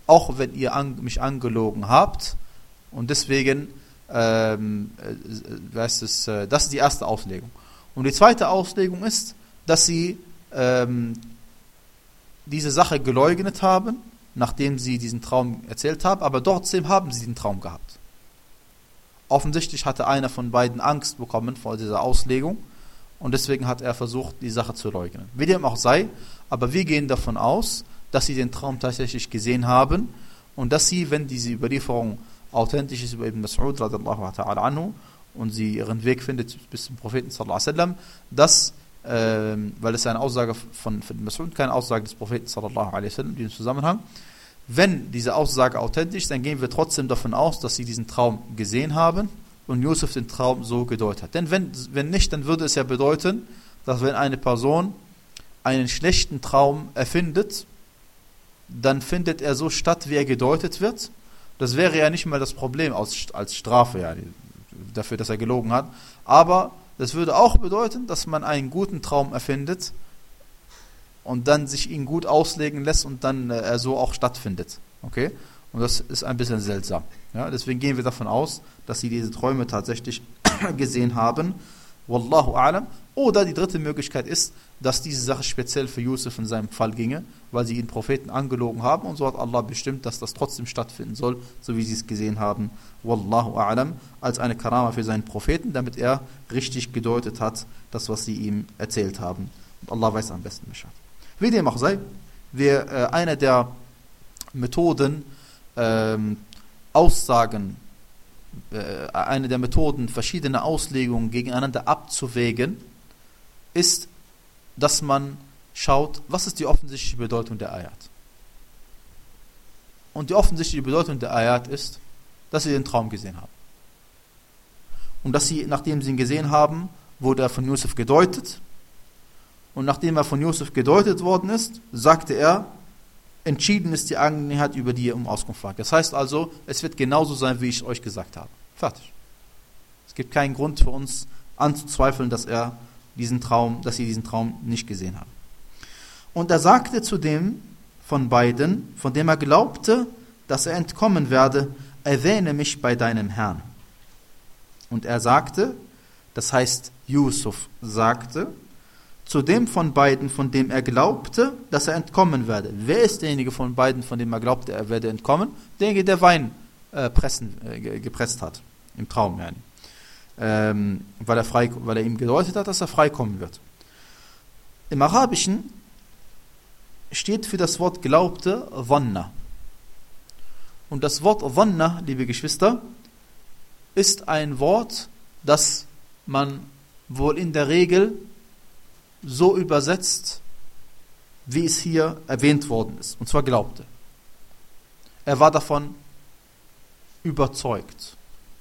auch wenn ihr an, mich angelogen habt. Und deswegen, ähm, äh, heißt es, äh, das ist die erste Auslegung. Und die zweite Auslegung ist, dass sie ähm, diese Sache geleugnet haben, nachdem sie diesen Traum erzählt haben, aber trotzdem haben sie den Traum gehabt. Offensichtlich hatte einer von beiden Angst bekommen vor dieser Auslegung und deswegen hat er versucht, die Sache zu leugnen. Wie dem auch sei, aber wir gehen davon aus, dass sie den Traum tatsächlich gesehen haben und dass sie, wenn diese Überlieferung authentisch ist über Ibn Mas'ud radiyallahu ta'ala anhu und sie ihren Weg findet bis zum Propheten sallallahu alaihi wasallam, dass, ähm, weil es eine Aussage von, von Ibn Mas'ud, keine Aussage des Propheten sallallahu alaihi wasallam in diesem Zusammenhang, wenn diese Aussage authentisch ist, dann gehen wir trotzdem davon aus, dass sie diesen Traum gesehen haben und Yusuf den Traum so gedeutet hat. Denn wenn, wenn nicht, dann würde es ja bedeuten, dass wenn eine Person einen schlechten Traum erfindet, dann findet er so statt, wie er gedeutet wird. Das wäre ja nicht mal das Problem als, als Strafe, ja, dafür, dass er gelogen hat. Aber das würde auch bedeuten, dass man einen guten Traum erfindet und dann sich ihn gut auslegen lässt und dann äh, er so auch stattfindet. Okay? Und das ist ein bisschen seltsam. Ja? Deswegen gehen wir davon aus, dass sie diese Träume tatsächlich gesehen haben. Wallahu a'lam. Oder die dritte Möglichkeit ist, dass diese Sache speziell für Yusuf in seinem Fall ginge, weil sie ihn Propheten angelogen haben und so hat Allah bestimmt, dass das trotzdem stattfinden soll, so wie sie es gesehen haben. Wallahu a'lam. Als eine Karama für seinen Propheten, damit er richtig gedeutet hat, das, was sie ihm erzählt haben. Und Allah weiß am besten Bescheid. Wie dem auch sei, wir, äh, eine der Methoden, ähm, Aussagen, äh, eine der Methoden, verschiedene Auslegungen gegeneinander abzuwägen, ist, dass man schaut, was ist die offensichtliche Bedeutung der Ayat. Und die offensichtliche Bedeutung der Ayat ist, dass sie den Traum gesehen haben. Und dass sie, nachdem sie ihn gesehen haben, wurde er von Yusuf gedeutet. Und nachdem er von Yusuf gedeutet worden ist, sagte er, entschieden ist die Angelegenheit, über die ihr um Auskunft fragt. Das heißt also, es wird genauso sein, wie ich euch gesagt habe. Fertig. Es gibt keinen Grund für uns anzuzweifeln, dass er diesen Traum, dass sie diesen Traum nicht gesehen haben. Und er sagte zu dem von beiden, von dem er glaubte, dass er entkommen werde, erwähne mich bei deinem Herrn. Und er sagte, das heißt, Yusuf sagte, zu dem von beiden, von dem er glaubte, dass er entkommen werde. Wer ist derjenige von beiden, von dem er glaubte, er werde entkommen? Derjenige, der Wein äh, pressen, äh, gepresst hat, im Traum. Ja. Ähm, weil, er frei, weil er ihm gedeutet hat, dass er freikommen wird. Im Arabischen steht für das Wort glaubte Dhanna. Und das Wort Dhanna, liebe Geschwister, ist ein Wort, das man wohl in der Regel so übersetzt, wie es hier erwähnt worden ist. Und zwar glaubte. Er war davon überzeugt.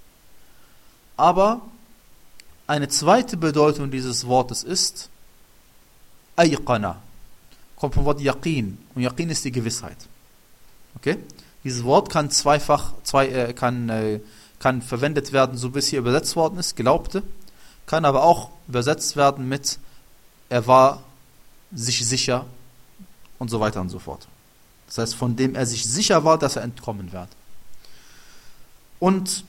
Aber eine zweite Bedeutung dieses Wortes ist Ayqana. Kommt vom Wort Yaqin. Und Yaqin ist die Gewissheit. Okay? Dieses Wort kann zweifach, zwei, äh, kann, äh, kann verwendet werden, so wie es hier übersetzt worden ist, glaubte. Kann aber auch übersetzt werden mit er war sich sicher und so weiter und so fort. Das heißt, von dem er sich sicher war, dass er entkommen wird. Und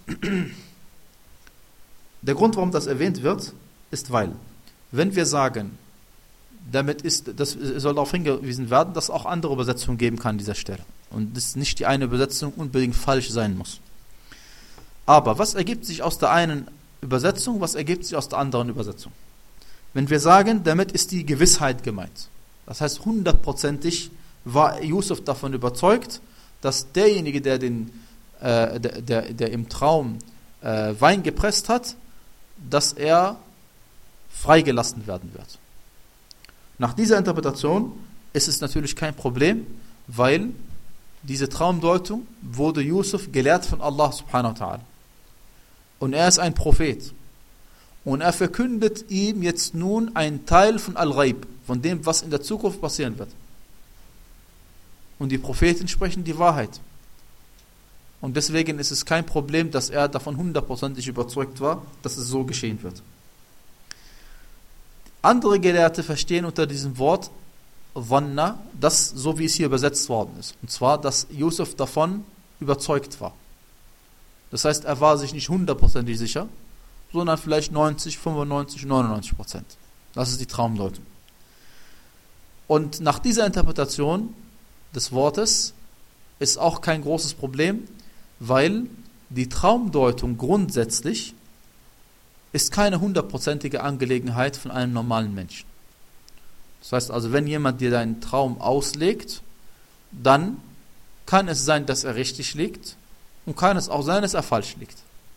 der Grund, warum das erwähnt wird, ist, weil, wenn wir sagen, damit ist, das soll darauf hingewiesen werden, dass es auch andere Übersetzungen geben kann an dieser Stelle. Und dass nicht die eine Übersetzung unbedingt falsch sein muss. Aber was ergibt sich aus der einen Übersetzung, was ergibt sich aus der anderen Übersetzung? Wenn wir sagen, damit ist die Gewissheit gemeint. Das heißt, hundertprozentig war Yusuf davon überzeugt, dass derjenige, der, den, äh, der, der, der im Traum äh, Wein gepresst hat, dass er freigelassen werden wird. Nach dieser Interpretation ist es natürlich kein Problem, weil diese Traumdeutung wurde Yusuf gelehrt von Allah subhanahu wa ta'ala. Und er ist ein Prophet. Und er verkündet ihm jetzt nun einen Teil von Al-Ghaib, von dem, was in der Zukunft passieren wird. Und die Propheten sprechen die Wahrheit. Und deswegen ist es kein Problem, dass er davon hundertprozentig überzeugt war, dass es so geschehen wird. Andere Gelehrte verstehen unter diesem Wort dhanna, das so wie es hier übersetzt worden ist. Und zwar, dass Yusuf davon überzeugt war. Das heißt, er war sich nicht hundertprozentig sicher, sondern vielleicht neunzig, fünfundneunzig, neunundneunzig Prozent. Das ist die Traumdeutung. Und nach dieser Interpretation des Wortes ist auch kein großes Problem, weil die Traumdeutung grundsätzlich ist keine hundertprozentige Angelegenheit von einem normalen Menschen. Das heißt also, wenn jemand dir deinen Traum auslegt, dann kann es sein, dass er richtig liegt und kann es auch sein, dass er falsch liegt.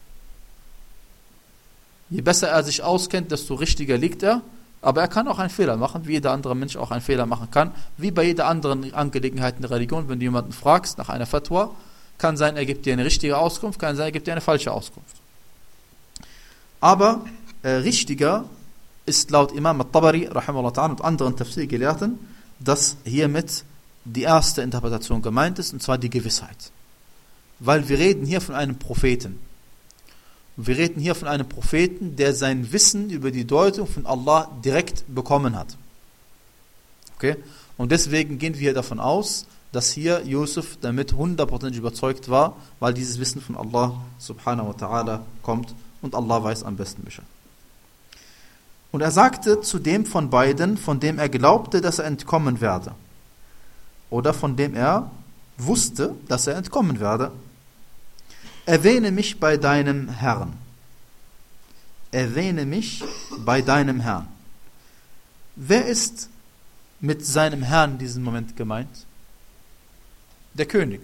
Je besser er sich auskennt, desto richtiger liegt er, aber er kann auch einen Fehler machen, wie jeder andere Mensch auch einen Fehler machen kann, wie bei jeder anderen Angelegenheit in der Religion. Wenn du jemanden fragst nach einer Fatwa, kann sein, er gibt dir eine richtige Auskunft, kann sein, er gibt dir eine falsche Auskunft. Aber äh, richtiger ist laut Imam al-Tabari rahimahullah ta'ala und anderen Tafsir-Gelehrten, dass hiermit die erste Interpretation gemeint ist, und zwar die Gewissheit. Weil wir reden hier von einem Propheten. Wir reden hier von einem Propheten, der sein Wissen über die Deutung von Allah direkt bekommen hat. Okay? Und deswegen gehen wir hier davon aus, dass hier Yusuf damit hundertprozentig überzeugt war, weil dieses Wissen von Allah subhanahu wa ta'ala kommt und Allah weiß am besten Bescheid. Und er sagte zu dem von beiden, von dem er glaubte, dass er entkommen werde, oder von dem er wusste, dass er entkommen werde: Erwähne mich bei deinem Herrn. Erwähne mich bei deinem Herrn. Wer ist mit seinem Herrn in diesem Moment gemeint? Der König.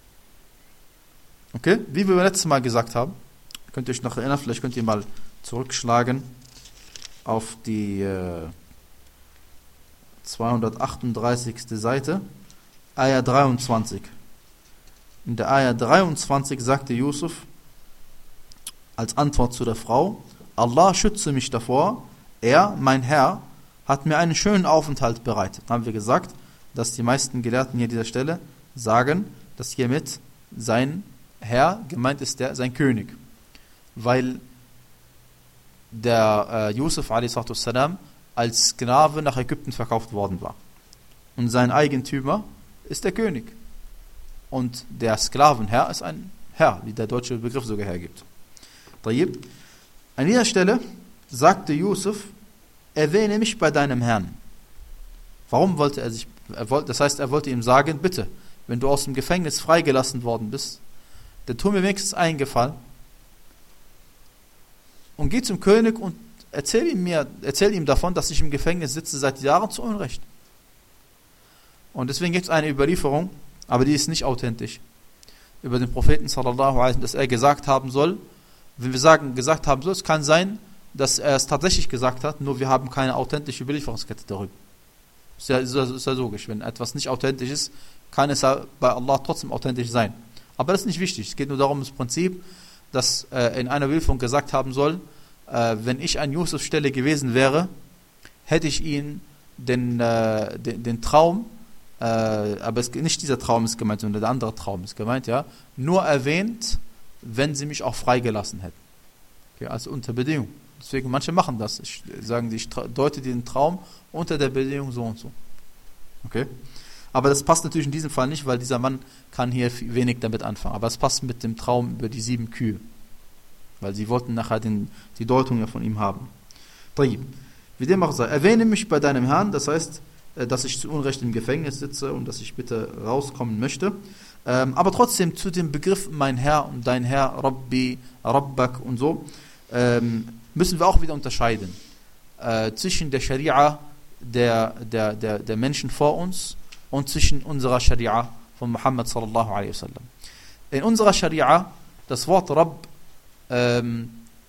Okay? Wie wir letztes Mal gesagt haben, könnt ihr euch noch erinnern, vielleicht könnt ihr mal zurückschlagen auf die äh, zweihundertachtunddreißigste Seite, Ayah dreiundzwanzig. In der Ayah dreiundzwanzig sagte Yusuf als Antwort zu der Frau: Allah schütze mich davor, er, mein Herr, hat mir einen schönen Aufenthalt bereitet. Dann haben wir gesagt, dass die meisten Gelehrten hier an dieser Stelle sagen, dass hiermit sein Herr gemeint ist, der, sein König. Weil der äh, Yusuf a s. als Sklave nach Ägypten verkauft worden war. Und sein Eigentümer ist der König. Und der Sklavenherr ist ein Herr, wie der deutsche Begriff sogar hergibt. An dieser Stelle sagte Yusuf: Erwähne mich bei deinem Herrn. Warum wollte er sich, er wollte, das heißt, er wollte ihm sagen: Bitte, wenn du aus dem Gefängnis freigelassen worden bist, dann tu mir wenigstens einen Gefallen und geh zum König und erzähl ihm, mir, erzähl ihm davon, dass ich im Gefängnis sitze seit Jahren zu Unrecht. Und deswegen gibt es eine Überlieferung, aber die ist nicht authentisch, über den Propheten sallallahu alaihi wasallam, dass er gesagt haben soll, wenn wir sagen, gesagt haben soll, es kann sein, dass er es tatsächlich gesagt hat, nur wir haben keine authentische Überlieferungskette darüber. Ist ja, ist ja, ist ja logisch, wenn etwas nicht authentisch ist, kann es ja bei Allah trotzdem authentisch sein. Aber das ist nicht wichtig, es geht nur darum, das Prinzip, dass äh, in einer Überlieferung gesagt haben soll, äh, wenn ich an Yusufs Stelle gewesen wäre, hätte ich ihn den, äh, den, den Traum, äh, aber es, nicht dieser Traum ist gemeint, sondern der andere Traum ist gemeint, ja, nur erwähnt, wenn sie mich auch freigelassen hätten. Okay, also unter Bedingung. Deswegen, manche machen das. Ich, sagen, ich deute den Traum unter der Bedingung so und so. Okay? Aber das passt natürlich in diesem Fall nicht, weil dieser Mann kann hier wenig damit anfangen. Aber es passt mit dem Traum über die sieben Kühe. Weil sie wollten nachher den, die Deutung ja von ihm haben. Wie dem auch sei, erwähne mich bei deinem Herrn, das heißt, dass ich zu Unrecht im Gefängnis sitze und dass ich bitte rauskommen möchte. Ähm, aber trotzdem zu dem Begriff mein Herr und dein Herr, Rabbi, Rabbak und so, ähm, müssen wir auch wieder unterscheiden äh, zwischen der Scharia der, der, der, der Menschen vor uns und zwischen unserer Scharia von Muhammad sallallahu alaihi wasallam. In unserer Scharia, das Wort Rabb ähm,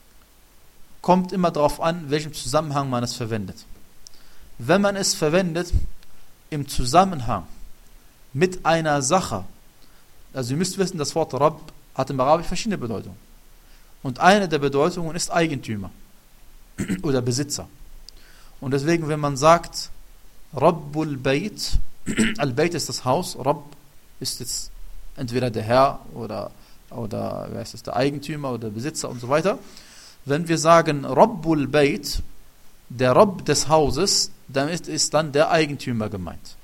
kommt immer darauf an, welchem Zusammenhang man es verwendet. Wenn man es verwendet im Zusammenhang mit einer Sache, also ihr müsst wissen, das Wort Rabb hat im Arabisch verschiedene Bedeutungen. Und eine der Bedeutungen ist Eigentümer oder Besitzer. Und deswegen, wenn man sagt Rabbul Bayt, Al-Bayt ist das Haus, Rabb ist jetzt entweder der Herr oder, oder wer ist das, der Eigentümer oder der Besitzer und so weiter. Wenn wir sagen Rabbul Bayt, der Rabb des Hauses, damit ist dann der Eigentümer gemeint.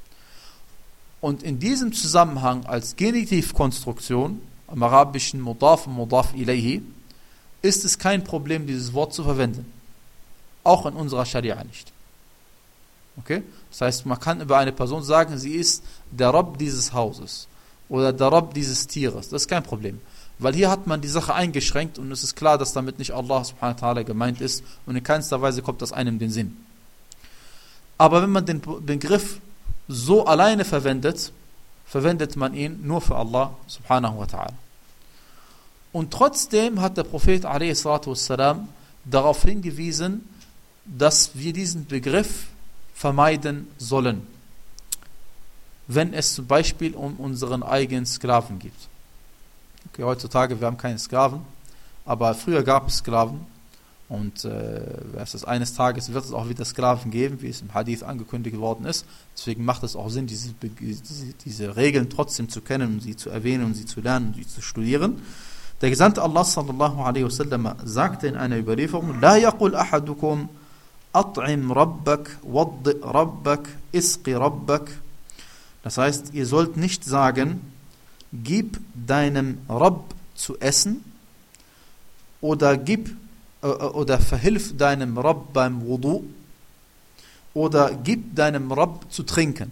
Und in diesem Zusammenhang als Genitivkonstruktion, im arabischen Mudaf und Mudaf ilayhi, ist es kein Problem, dieses Wort zu verwenden. Auch in unserer Scharia nicht. Okay? Das heißt, man kann über eine Person sagen, sie ist der Rabb dieses Hauses oder der Rabb dieses Tieres. Das ist kein Problem. Weil hier hat man die Sache eingeschränkt und es ist klar, dass damit nicht Allah subhanahu wa ta'ala gemeint ist und in keinster Weise kommt das einem in den Sinn. Aber wenn man den Begriff so alleine verwendet, verwendet man ihn nur für Allah subhanahu wa ta'ala. Und trotzdem hat der Prophet a s. darauf hingewiesen, dass wir diesen Begriff vermeiden sollen, wenn es zum Beispiel um unseren eigenen Sklaven geht. Okay, heutzutage, wir haben keine Sklaven, aber früher gab es Sklaven und äh, eines Tages wird es auch wieder Sklaven geben, wie es im Hadith angekündigt worden ist. Deswegen macht es auch Sinn, diese, diese, diese Regeln trotzdem zu kennen und sie zu erwähnen und sie zu lernen und sie zu studieren. Der Gesandte Allah sallallahu alaihi wasallam sagte in einer Überlieferung: La yaqul ahadukum at'im rabbak, waddi rabbak, isqi rabbak. Das heißt, ihr sollt nicht sagen, gib deinem Rabb zu essen oder gib äh, oder verhilf deinem Rabb beim Wudu oder gib deinem Rabb zu trinken.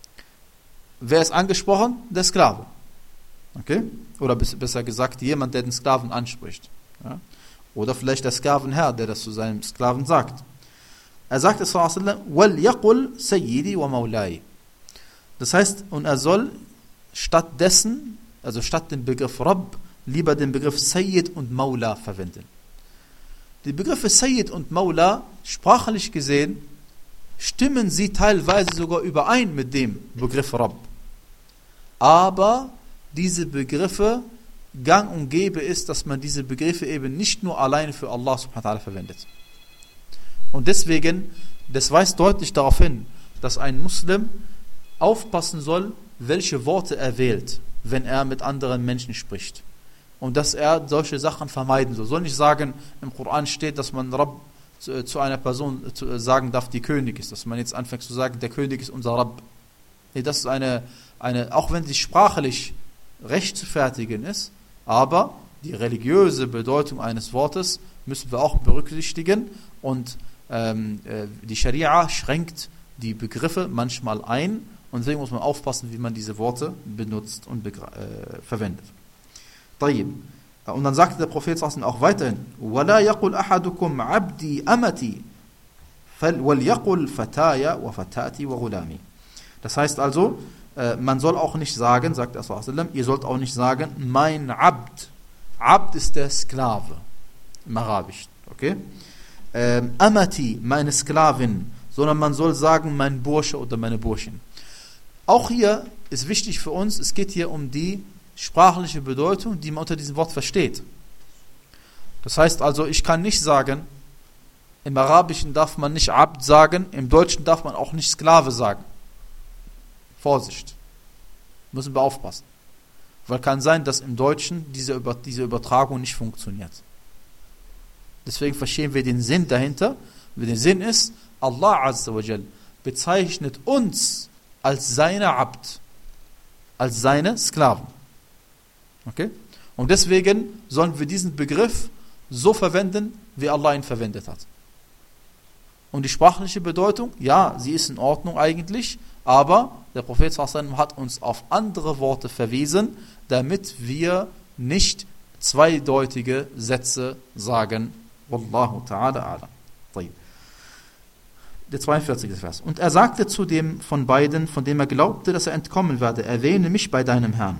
Wer ist angesprochen? Der Sklave. Okay? Oder besser gesagt, jemand, der den Sklaven anspricht. Ja? Oder vielleicht der Sklavenherr, der das zu seinem Sklaven sagt. Er sagt es sallallahu alaihi wasallam: Wal yaqul sayyidi wa maulai. Das heißt, und er soll stattdessen, also statt dem Begriff Rabb, lieber den Begriff Sayyid und Maula verwenden. Die Begriffe Sayyid und Maula, sprachlich gesehen, stimmen sie teilweise sogar überein mit dem Begriff Rabb. Aber diese Begriffe, gang und gäbe ist, dass man diese Begriffe eben nicht nur alleine für Allah subhanahu wa ta'ala verwendet. Und deswegen, das weist deutlich darauf hin, dass ein Muslim aufpassen soll, welche Worte er wählt, wenn er mit anderen Menschen spricht. Und dass er solche Sachen vermeiden soll. Soll nicht sagen, im Koran steht, dass man Rabb zu, zu einer Person zu, sagen darf, die König ist. Dass man jetzt anfängt zu sagen, der König ist unser Rabb. Nee, das ist eine, eine, auch wenn sie sprachlich recht zu fertigen ist, aber die religiöse Bedeutung eines Wortes müssen wir auch berücksichtigen und ähm, äh, die Scharia schränkt die Begriffe manchmal ein und deswegen muss man aufpassen, wie man diese Worte benutzt und äh, verwendet. طيب. Und dann sagte der Prophet auch weiterhin: وَلَا يَقُلْ أَحَدُكُمْ عَبْدِي أَمَتِي وَلْيَقُلْ فَتَايَ وَفَتَاتِي وَغُلَامِي. Das heißt also, man soll auch nicht sagen, sagt er sallallahu alaihi wasallam, ihr sollt auch nicht sagen, mein Abd. Abd ist der Sklave im Arabischen, okay? Ähm, Amati, meine Sklavin, sondern man soll sagen, mein Bursche oder meine Burschin. Auch hier ist wichtig für uns, es geht hier um die sprachliche Bedeutung, die man unter diesem Wort versteht. Das heißt also, ich kann nicht sagen, im Arabischen darf man nicht Abd sagen, im Deutschen darf man auch nicht Sklave sagen. Vorsicht. Müssen wir aufpassen. Weil kann sein, dass im Deutschen diese, Über- diese Übertragung nicht funktioniert. Deswegen verstehen wir den Sinn dahinter. Der Sinn ist, Allah Azza wa Jal bezeichnet uns als seine Abd, als seine Sklaven. Okay? Und deswegen sollen wir diesen Begriff so verwenden, wie Allah ihn verwendet hat. Und die sprachliche Bedeutung, ja, sie ist in Ordnung eigentlich, aber der Prophet sallallahu alaihi wasallam hat uns auf andere Worte verwiesen, damit wir nicht zweideutige Sätze sagen. Wallahu ta'ala a'lam. Der zweiundvierzigste Vers. Und er sagte zu dem von beiden, von dem er glaubte, dass er entkommen werde: Erwähne mich bei deinem Herrn.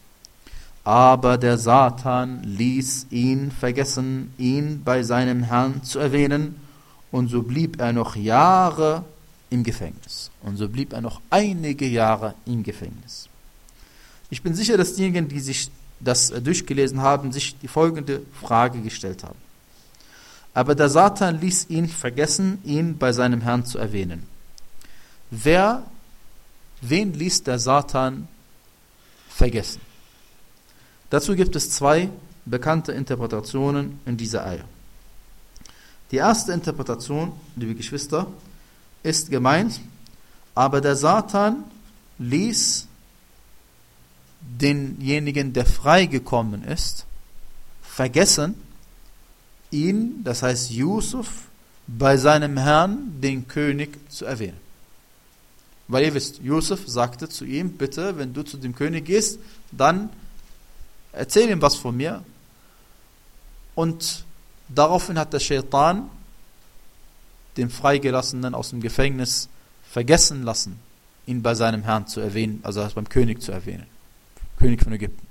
Aber der Satan ließ ihn vergessen, ihn bei seinem Herrn zu erwähnen, und so blieb er noch Jahre im Gefängnis. Und so blieb er noch einige Jahre im Gefängnis. Ich bin sicher, dass diejenigen, die sich das durchgelesen haben, sich die folgende Frage gestellt haben. Aber der Satan ließ ihn vergessen, ihn bei seinem Herrn zu erwähnen. Wer, wen ließ der Satan vergessen? Dazu gibt es zwei bekannte Interpretationen in dieser Eier. Die erste Interpretation, liebe Geschwister, ist gemeint, aber der Satan ließ denjenigen, der freigekommen ist, vergessen, ihn, das heißt Yusuf, bei seinem Herrn, den König, zu erwähnen. Weil ihr wisst, Yusuf sagte zu ihm, bitte, wenn du zu dem König gehst, dann erzähl ihm was von mir. Und daraufhin hat der Shaitan den Freigelassenen aus dem Gefängnis vergessen lassen, ihn bei seinem Herrn zu erwähnen, also beim König zu erwähnen. König von Ägypten.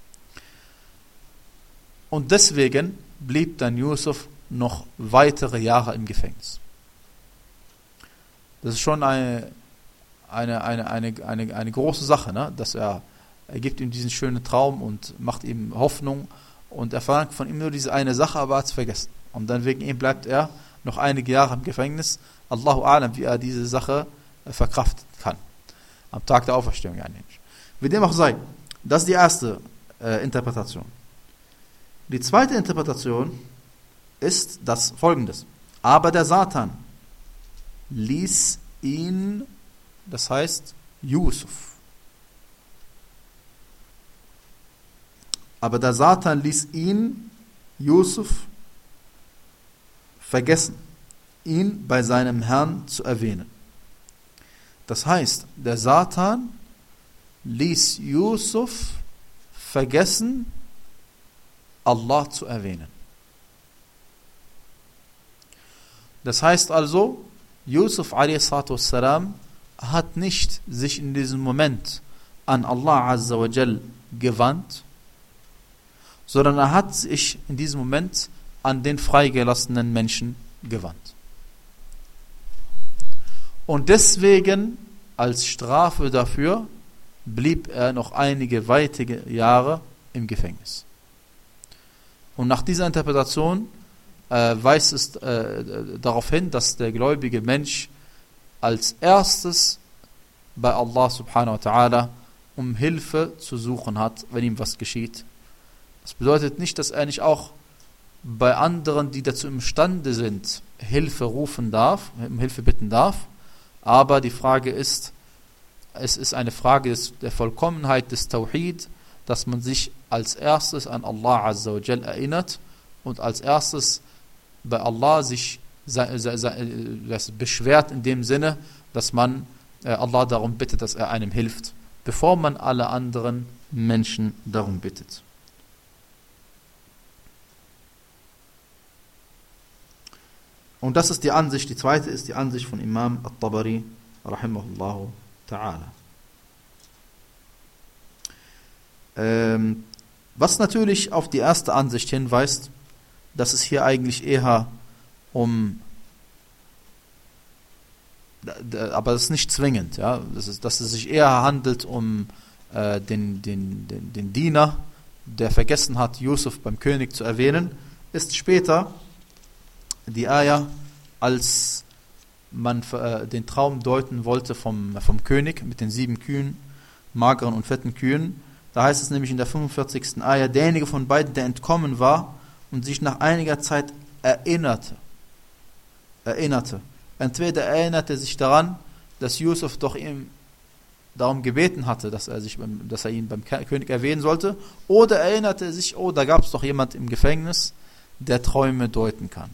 Und deswegen blieb dann Yusuf noch weitere Jahre im Gefängnis. Das ist schon eine, eine, eine, eine, eine, eine große Sache, ne? Dass er, er gibt ihm diesen schönen Traum und macht ihm Hoffnung und er verlangt von ihm nur diese eine Sache, aber er hat es vergessen. Und dann wegen ihm bleibt er noch einige Jahre im Gefängnis. Allahu A'lam, wie er diese Sache verkraften kann. Am Tag der Auferstehung, ja nicht. Wie dem auch sei, das ist die erste äh, Interpretation. Die zweite Interpretation ist das Folgendes. Aber der Satan ließ ihn, das heißt Yusuf. Aber der Satan ließ ihn, Yusuf, vergessen, ihn bei seinem Herrn zu erwähnen. Das heißt, der Satan ließ Yusuf vergessen, Allah zu erwähnen. Das heißt also, Yusuf a s. hat nicht sich in diesem Moment an Allah Azza wa Jal gewandt, sondern er hat sich in diesem Moment an den freigelassenen Menschen gewandt. Und deswegen, als Strafe dafür, blieb er noch einige weitere Jahre im Gefängnis. Und nach dieser Interpretation äh, weist es äh, darauf hin, dass der gläubige Mensch als erstes bei Allah subhanahu wa ta'ala um Hilfe zu suchen hat, wenn ihm was geschieht. Das bedeutet nicht, dass er nicht auch bei anderen, die dazu imstande sind, Hilfe rufen darf, um Hilfe bitten darf. Aber die Frage ist, es ist eine Frage des, der Vollkommenheit des Tawhid, dass man sich als erstes an Allah Azza wa Jal erinnert und als erstes bei Allah sich beschwert in dem Sinne, dass man Allah darum bittet, dass er einem hilft, bevor man alle anderen Menschen darum bittet. Und das ist die Ansicht, die zweite ist die Ansicht von Imam At-Tabari, rahimahullahu ta'ala. Ähm, was natürlich auf die erste Ansicht hinweist, dass es hier eigentlich eher um, aber das ist nicht zwingend, ja, das ist, dass es sich eher handelt um äh, den, den, den, den Diener, der vergessen hat, Yusuf beim König zu erwähnen, ist später die Ayah, als man äh, den Traum deuten wollte vom, vom König mit den sieben Kühen, mageren und fetten Kühen. Da heißt es nämlich in der fünfundvierzigsten Ayah, derjenige von beiden, der entkommen war und sich nach einiger Zeit erinnerte. Erinnerte. Entweder erinnerte er sich daran, dass Yusuf doch ihm darum gebeten hatte, dass er, sich beim, dass er ihn beim König erwähnen sollte, oder erinnerte er sich, oh, da gab es doch jemand im Gefängnis, der Träume deuten kann.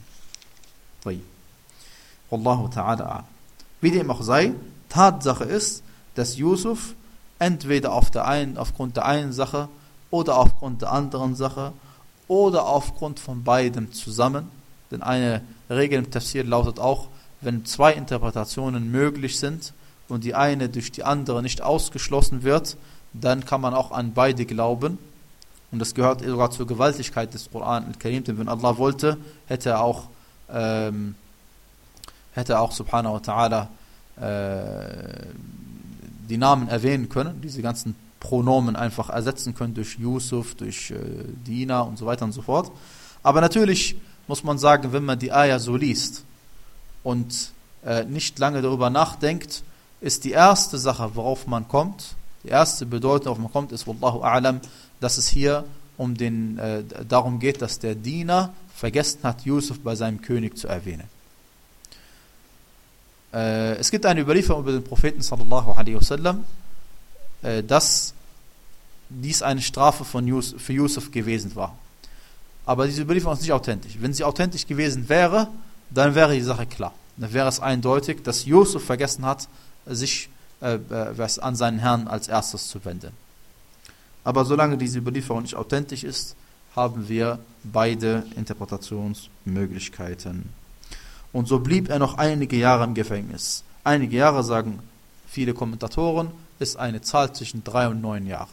Wallahu ta'ala. Wie dem auch sei, Tatsache ist, dass Yusuf entweder auf der einen, aufgrund der einen Sache oder aufgrund der anderen Sache oder aufgrund von beidem zusammen, denn eine Regel im Tafsir lautet auch, wenn zwei Interpretationen möglich sind und die eine durch die andere nicht ausgeschlossen wird, dann kann man auch an beide glauben. Und das gehört sogar zur Gewaltigkeit des Koran al-Karim, denn wenn Allah wollte, hätte er auch ähm, hätte er auch subhanahu wa ta'ala äh, die Namen erwähnen können, diese ganzen Pronomen einfach ersetzen können durch Yusuf, durch äh, Dina und so weiter und so fort. Aber natürlich muss man sagen, wenn man die Ayah so liest und äh, nicht lange darüber nachdenkt, ist die erste Sache, worauf man kommt, die erste Bedeutung, worauf man kommt, ist Wallahu a'lam, dass es hier um den, äh, darum geht, dass der Diener vergessen hat, Yusuf bei seinem König zu erwähnen. Äh, es gibt eine Überlieferung über den Propheten sallallahu alaihi wasallam, äh, dass dies eine Strafe von Yus, für Yusuf gewesen war. Aber diese Überlieferung ist nicht authentisch. Wenn sie authentisch gewesen wäre, dann wäre die Sache klar. Dann wäre es eindeutig, dass Yusuf vergessen hat, sich äh, äh, an seinen Herrn als erstes zu wenden. Aber solange diese Überlieferung nicht authentisch ist, haben wir beide Interpretationsmöglichkeiten. Und so blieb er noch einige Jahre im Gefängnis. Einige Jahre, sagen viele Kommentatoren, ist eine Zahl zwischen drei und neun Jahre.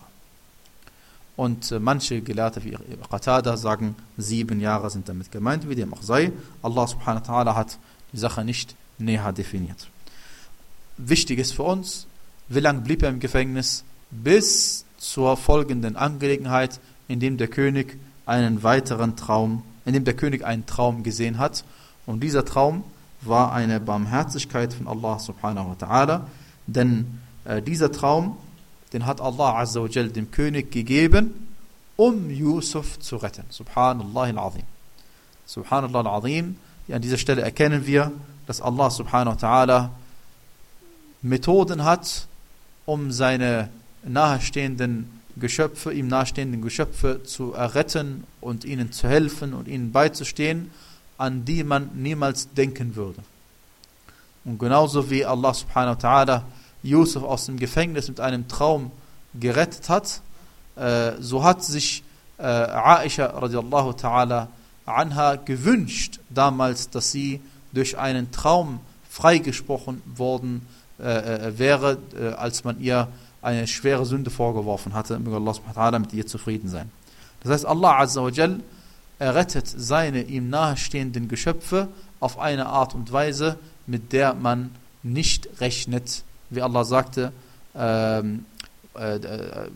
Und äh, manche Gelehrte wie Qatada sagen, sieben Jahre sind damit gemeint, wie dem auch sei. Allah subhanahu wa ta'ala hat die Sache nicht näher definiert. Wichtig ist für uns, wie lange blieb er im Gefängnis? Bis zur folgenden Angelegenheit, in dem der König einen weiteren Traum, in dem der König einen Traum gesehen hat. Und dieser Traum war eine Barmherzigkeit von Allah subhanahu wa ta'ala, denn äh, dieser Traum, den hat Allah azza wa jal dem König gegeben, um Yusuf zu retten. Subhanallah al-Azim. Subhanallah al-Azim. An dieser Stelle erkennen wir, dass Allah subhanahu wa ta'ala Methoden hat, um seine nahestehenden Geschöpfe, ihm nahestehenden Geschöpfe zu erretten und ihnen zu helfen und ihnen beizustehen, an die man niemals denken würde. Und genauso wie Allah subhanahu wa ta'ala Yusuf aus dem Gefängnis mit einem Traum gerettet hat, äh, so hat sich äh, Aisha radiallahu ta'ala anha gewünscht damals, dass sie durch einen Traum freigesprochen worden äh, wäre, äh, als man ihr eine schwere Sünde vorgeworfen hatte. Möge Allah subhanahu wa ta'ala mit ihr zufrieden sein. Das heißt, Allah azza wa jal errettet seine ihm nahestehenden Geschöpfe auf eine Art und Weise, mit der man nicht rechnet. Wie Allah sagte, ähm, äh, äh,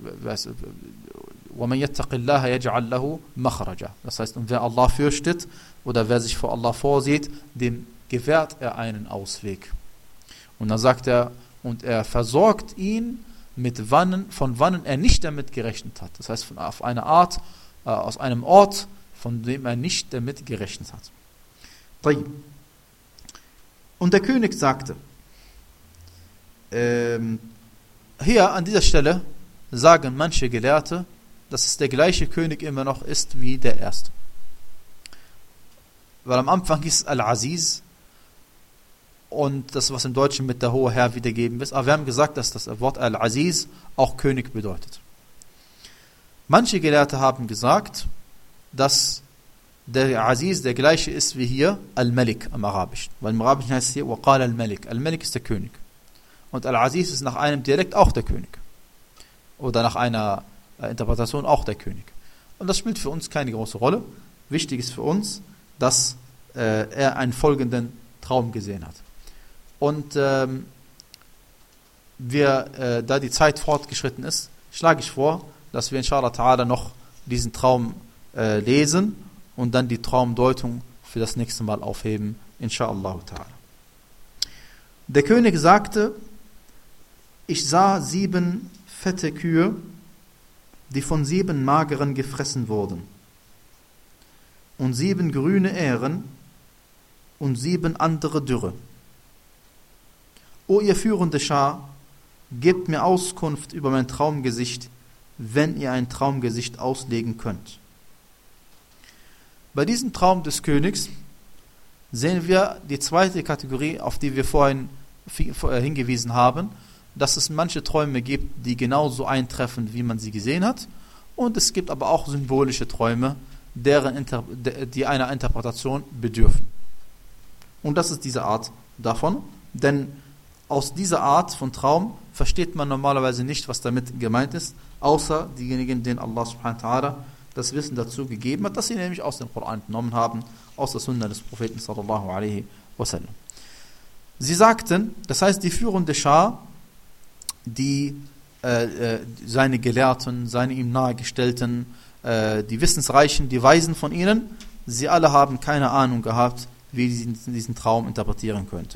وَمَنْ يَتَّقِ اللَّهَ يَجْعَلْ لَهُ مَخْرَجًا. Das heißt, und wer Allah fürchtet oder wer sich vor Allah vorsieht, dem gewährt er einen Ausweg. Und dann sagt er, und er versorgt ihn mit wannen, von wannen er nicht damit gerechnet hat. Das heißt, von, auf eine Art, äh, aus einem Ort, von dem er nicht damit gerechnet hat. Und der König sagte, ähm, hier an dieser Stelle sagen manche Gelehrte, dass es der gleiche König immer noch ist wie der erste. Weil am Anfang ist Al-Aziz und das, was im Deutschen mit der hohe Herr wiedergeben ist. Aber wir haben gesagt, dass das Wort Al-Aziz auch König bedeutet. Manche Gelehrte haben gesagt, dass der Aziz der gleiche ist wie hier Al-Malik am Arabischen. Weil im Arabischen heißt es hier وَقَالَ Al-Malik. Al-Malik ist der König. Und Al-Aziz ist nach einem Dialekt auch der König. Oder nach einer äh, Interpretation auch der König. Und das spielt für uns keine große Rolle. Wichtig ist für uns, dass äh, er einen folgenden Traum gesehen hat. Und ähm, wir, äh, da die Zeit fortgeschritten ist, schlage ich vor, dass wir inshallah ta'ala noch diesen Traum äh, lesen und dann die Traumdeutung für das nächste Mal aufheben, inshallah ta'ala. Der König sagte, ich sah sieben fette Kühe, die von sieben mageren gefressen wurden, und sieben grüne Ähren und sieben andere dürre. O ihr führende Schar, gebt mir Auskunft über mein Traumgesicht, wenn ihr ein Traumgesicht auslegen könnt. Bei diesem Traum des Königs sehen wir die zweite Kategorie, auf die wir vorhin hingewiesen haben, dass es manche Träume gibt, die genauso eintreffen, wie man sie gesehen hat, und es gibt aber auch symbolische Träume, deren Inter- die einer Interpretation bedürfen. Und das ist diese Art davon, denn aus dieser Art von Traum versteht man normalerweise nicht, was damit gemeint ist, außer diejenigen, denen Allah subhanahu wa ta'ala das Wissen dazu gegeben hat, dass sie nämlich aus dem Koran genommen haben, aus der Sunna des Propheten sallallahu alaihi wasallam. Sie sagten, das heißt, die führende Schar, die äh, seine Gelehrten, seine ihm nahegestellten, äh, die Wissensreichen, die Weisen von ihnen, sie alle haben keine Ahnung gehabt, wie sie diesen Traum interpretieren könnte.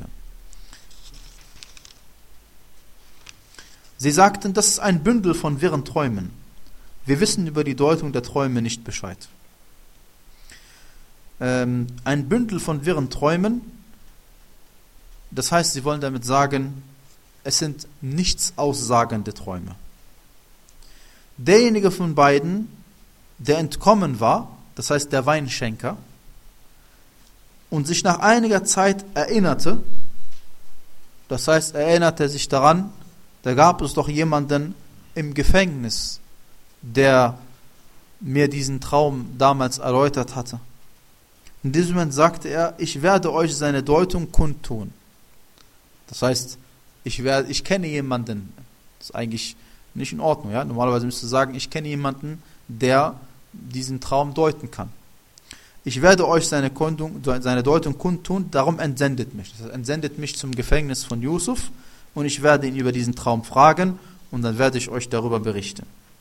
Sie sagten, das ist ein Bündel von wirren Träumen. Wir wissen über die Deutung der Träume nicht Bescheid. Ähm, ein Bündel von wirren Träumen Das heißt, sie wollen damit sagen, es sind nichts aussagende Träume. Derjenige von beiden, der entkommen war, das heißt der Weinschenker, und sich nach einiger Zeit erinnerte, das heißt, er erinnerte sich daran, da gab es doch jemanden im Gefängnis, der mir diesen Traum damals erläutert hatte. In diesem Moment sagte er, ich werde euch seine Deutung kundtun. Das heißt, ich, werde, ich kenne jemanden, das ist eigentlich nicht in Ordnung. Ja? Normalerweise müsste ich sagen, ich kenne jemanden, der diesen Traum deuten kann. Ich werde euch seine, Kundung, seine Deutung kundtun, darum entsendet mich. Das heißt, entsendet mich zum Gefängnis von Yusuf und ich werde ihn über diesen Traum fragen und dann werde ich euch darüber berichten.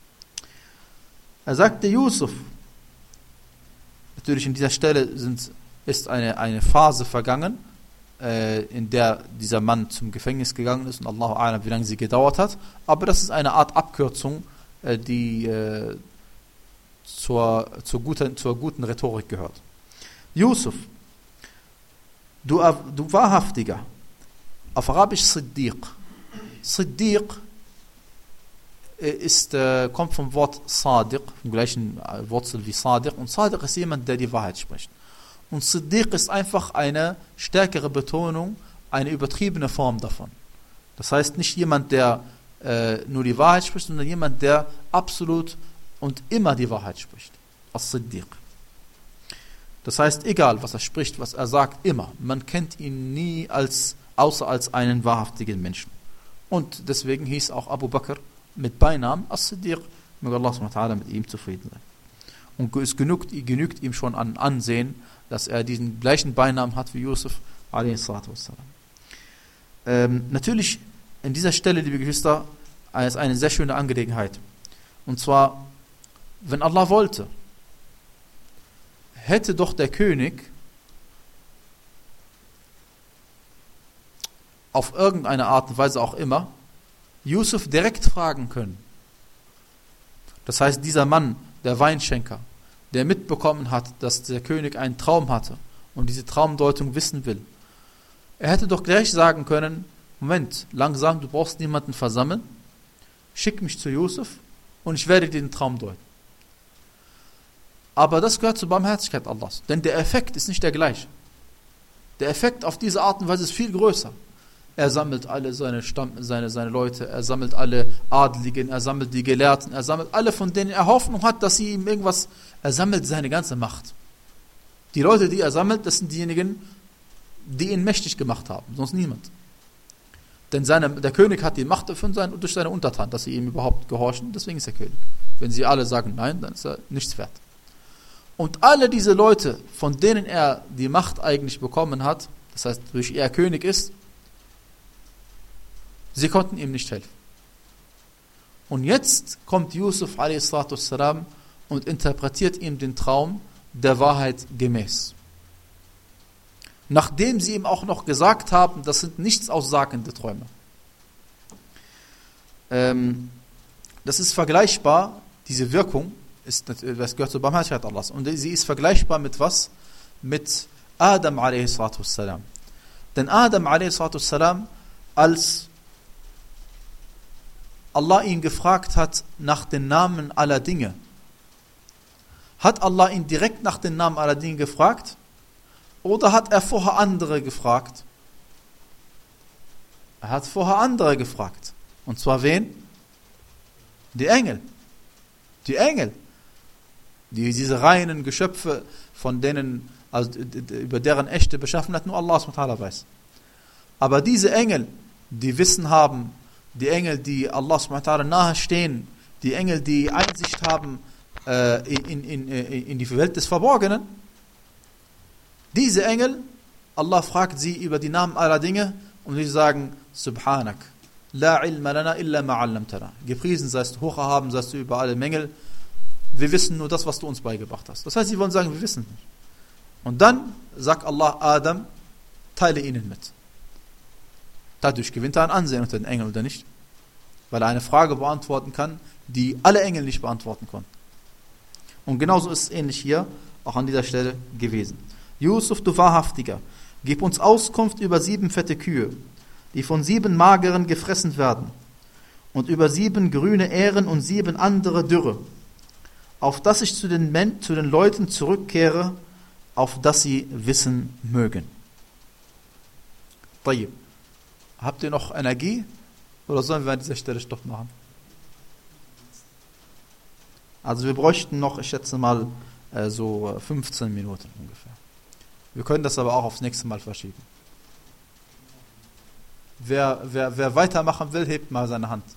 Er sagte Yusuf, natürlich in dieser Stelle sind, ist eine, eine Phase vergangen, äh, in der dieser Mann zum Gefängnis gegangen ist und Allahu a'lam, wie lange sie gedauert hat, aber das ist eine Art Abkürzung, äh, die äh, zur, zur, guten, zur guten Rhetorik gehört. Yusuf, du, du Wahrhaftiger, auf Arabisch Siddiq. Siddiq ist, äh, kommt vom Wort Sadiq, vom gleichen Wurzel wie Sadiq, und Sadiq ist jemand, der die Wahrheit spricht. Und Siddiq ist einfach eine stärkere Betonung, eine übertriebene Form davon. Das heißt nicht jemand, der äh, nur die Wahrheit spricht, sondern jemand, der absolut und immer die Wahrheit spricht. As-Siddiq. Das heißt, egal was er spricht, was er sagt, immer. Man kennt ihn nie als, außer als einen wahrhaftigen Menschen. Und deswegen hieß auch Abu Bakr mit Beinamen As-Siddiq, möge Allah subhanahu wa ta'ala mit ihm zufrieden sein. Und es genügt, genügt ihm schon an Ansehen, dass er diesen gleichen Beinamen hat wie Yusuf, alayhi salatu wassalam. Ähm, natürlich, in dieser Stelle, liebe Geschwister, ist eine sehr schöne Angelegenheit. Und zwar, wenn Allah wollte, hätte doch der König auf irgendeine Art und Weise auch immer Yusuf direkt fragen können. Das heißt, dieser Mann, der Weinschenker, der mitbekommen hat, dass der König einen Traum hatte und diese Traumdeutung wissen will, er hätte doch gleich sagen können, Moment, langsam, du brauchst niemanden versammeln, schick mich zu Yusuf und ich werde dir den Traum deuten. Aber das gehört zur Barmherzigkeit Allahs, denn der Effekt ist nicht der gleiche. Der Effekt auf diese Art und Weise ist viel größer. Er sammelt alle seine, Stamm, seine, seine Leute, er sammelt alle Adligen, er sammelt die Gelehrten, er sammelt alle, von denen er Hoffnung hat, dass sie ihm irgendwas, er sammelt seine ganze Macht. Die Leute, die er sammelt, das sind diejenigen, die ihn mächtig gemacht haben, sonst niemand. Denn seine, der König hat die Macht durch seine, durch seine Untertanen, dass sie ihm überhaupt gehorchen, deswegen ist er König. Wenn sie alle sagen nein, dann ist er nichts wert. Und alle diese Leute, von denen er die Macht eigentlich bekommen hat, das heißt, durch er König ist, sie konnten ihm nicht helfen. Und jetzt kommt Yusuf a s. und interpretiert ihm den Traum der Wahrheit gemäß. Nachdem sie ihm auch noch gesagt haben, das sind nichts aussagende Träume. Ähm, das ist vergleichbar, diese Wirkung, ist, das gehört zur Barmherzigkeit Allahs. Und sie ist vergleichbar mit was? Mit Adam a s. Denn Adam a s. als Allah ihn gefragt hat nach den Namen aller Dinge, hat Allah ihn direkt nach den Namen aller Dinge gefragt oder hat er vorher andere gefragt? Er hat vorher andere gefragt. Und zwar wen? Die Engel. Die Engel. Die, diese reinen Geschöpfe, von denen, also über deren echte Beschaffenheit nur Allah subhanahu wa ta'ala weiß. Aber diese Engel, die Wissen haben, die Engel, die Allah subhanahu wa ta'ala nahe stehen, die Engel, die Einsicht haben äh, in, in, in die Welt des Verborgenen, diese Engel, Allah fragt sie über die Namen aller Dinge und sie sagen, Subhanak, la ilma lana illa ma 'allamtana. Gepriesen seist du, hoch erhaben seist du über alle Mängel, wir wissen nur das, was du uns beigebracht hast. Das heißt, sie wollen sagen, wir wissen nicht. Und dann sagt Allah Adam, teile ihnen mit. Dadurch gewinnt er ein Ansehen unter den Engeln, oder nicht? Weil er eine Frage beantworten kann, die alle Engel nicht beantworten konnten. Und genauso ist es ähnlich hier, auch an dieser Stelle gewesen. Yusuf, du Wahrhaftiger, Gib uns Auskunft über sieben fette Kühe, die von sieben mageren gefressen werden, und über sieben grüne Ähren und sieben andere dürre, auf dass ich zu den, Men- zu den Leuten zurückkehre, auf dass sie wissen mögen. Tayyib. Habt ihr noch Energie? Oder sollen wir an dieser Stelle Stopp machen? Also wir bräuchten noch, ich schätze mal, äh, so fünfzehn Minuten ungefähr. Wir können das aber auch aufs nächste Mal verschieben. Wer, wer, wer weitermachen will, hebt mal seine Hand.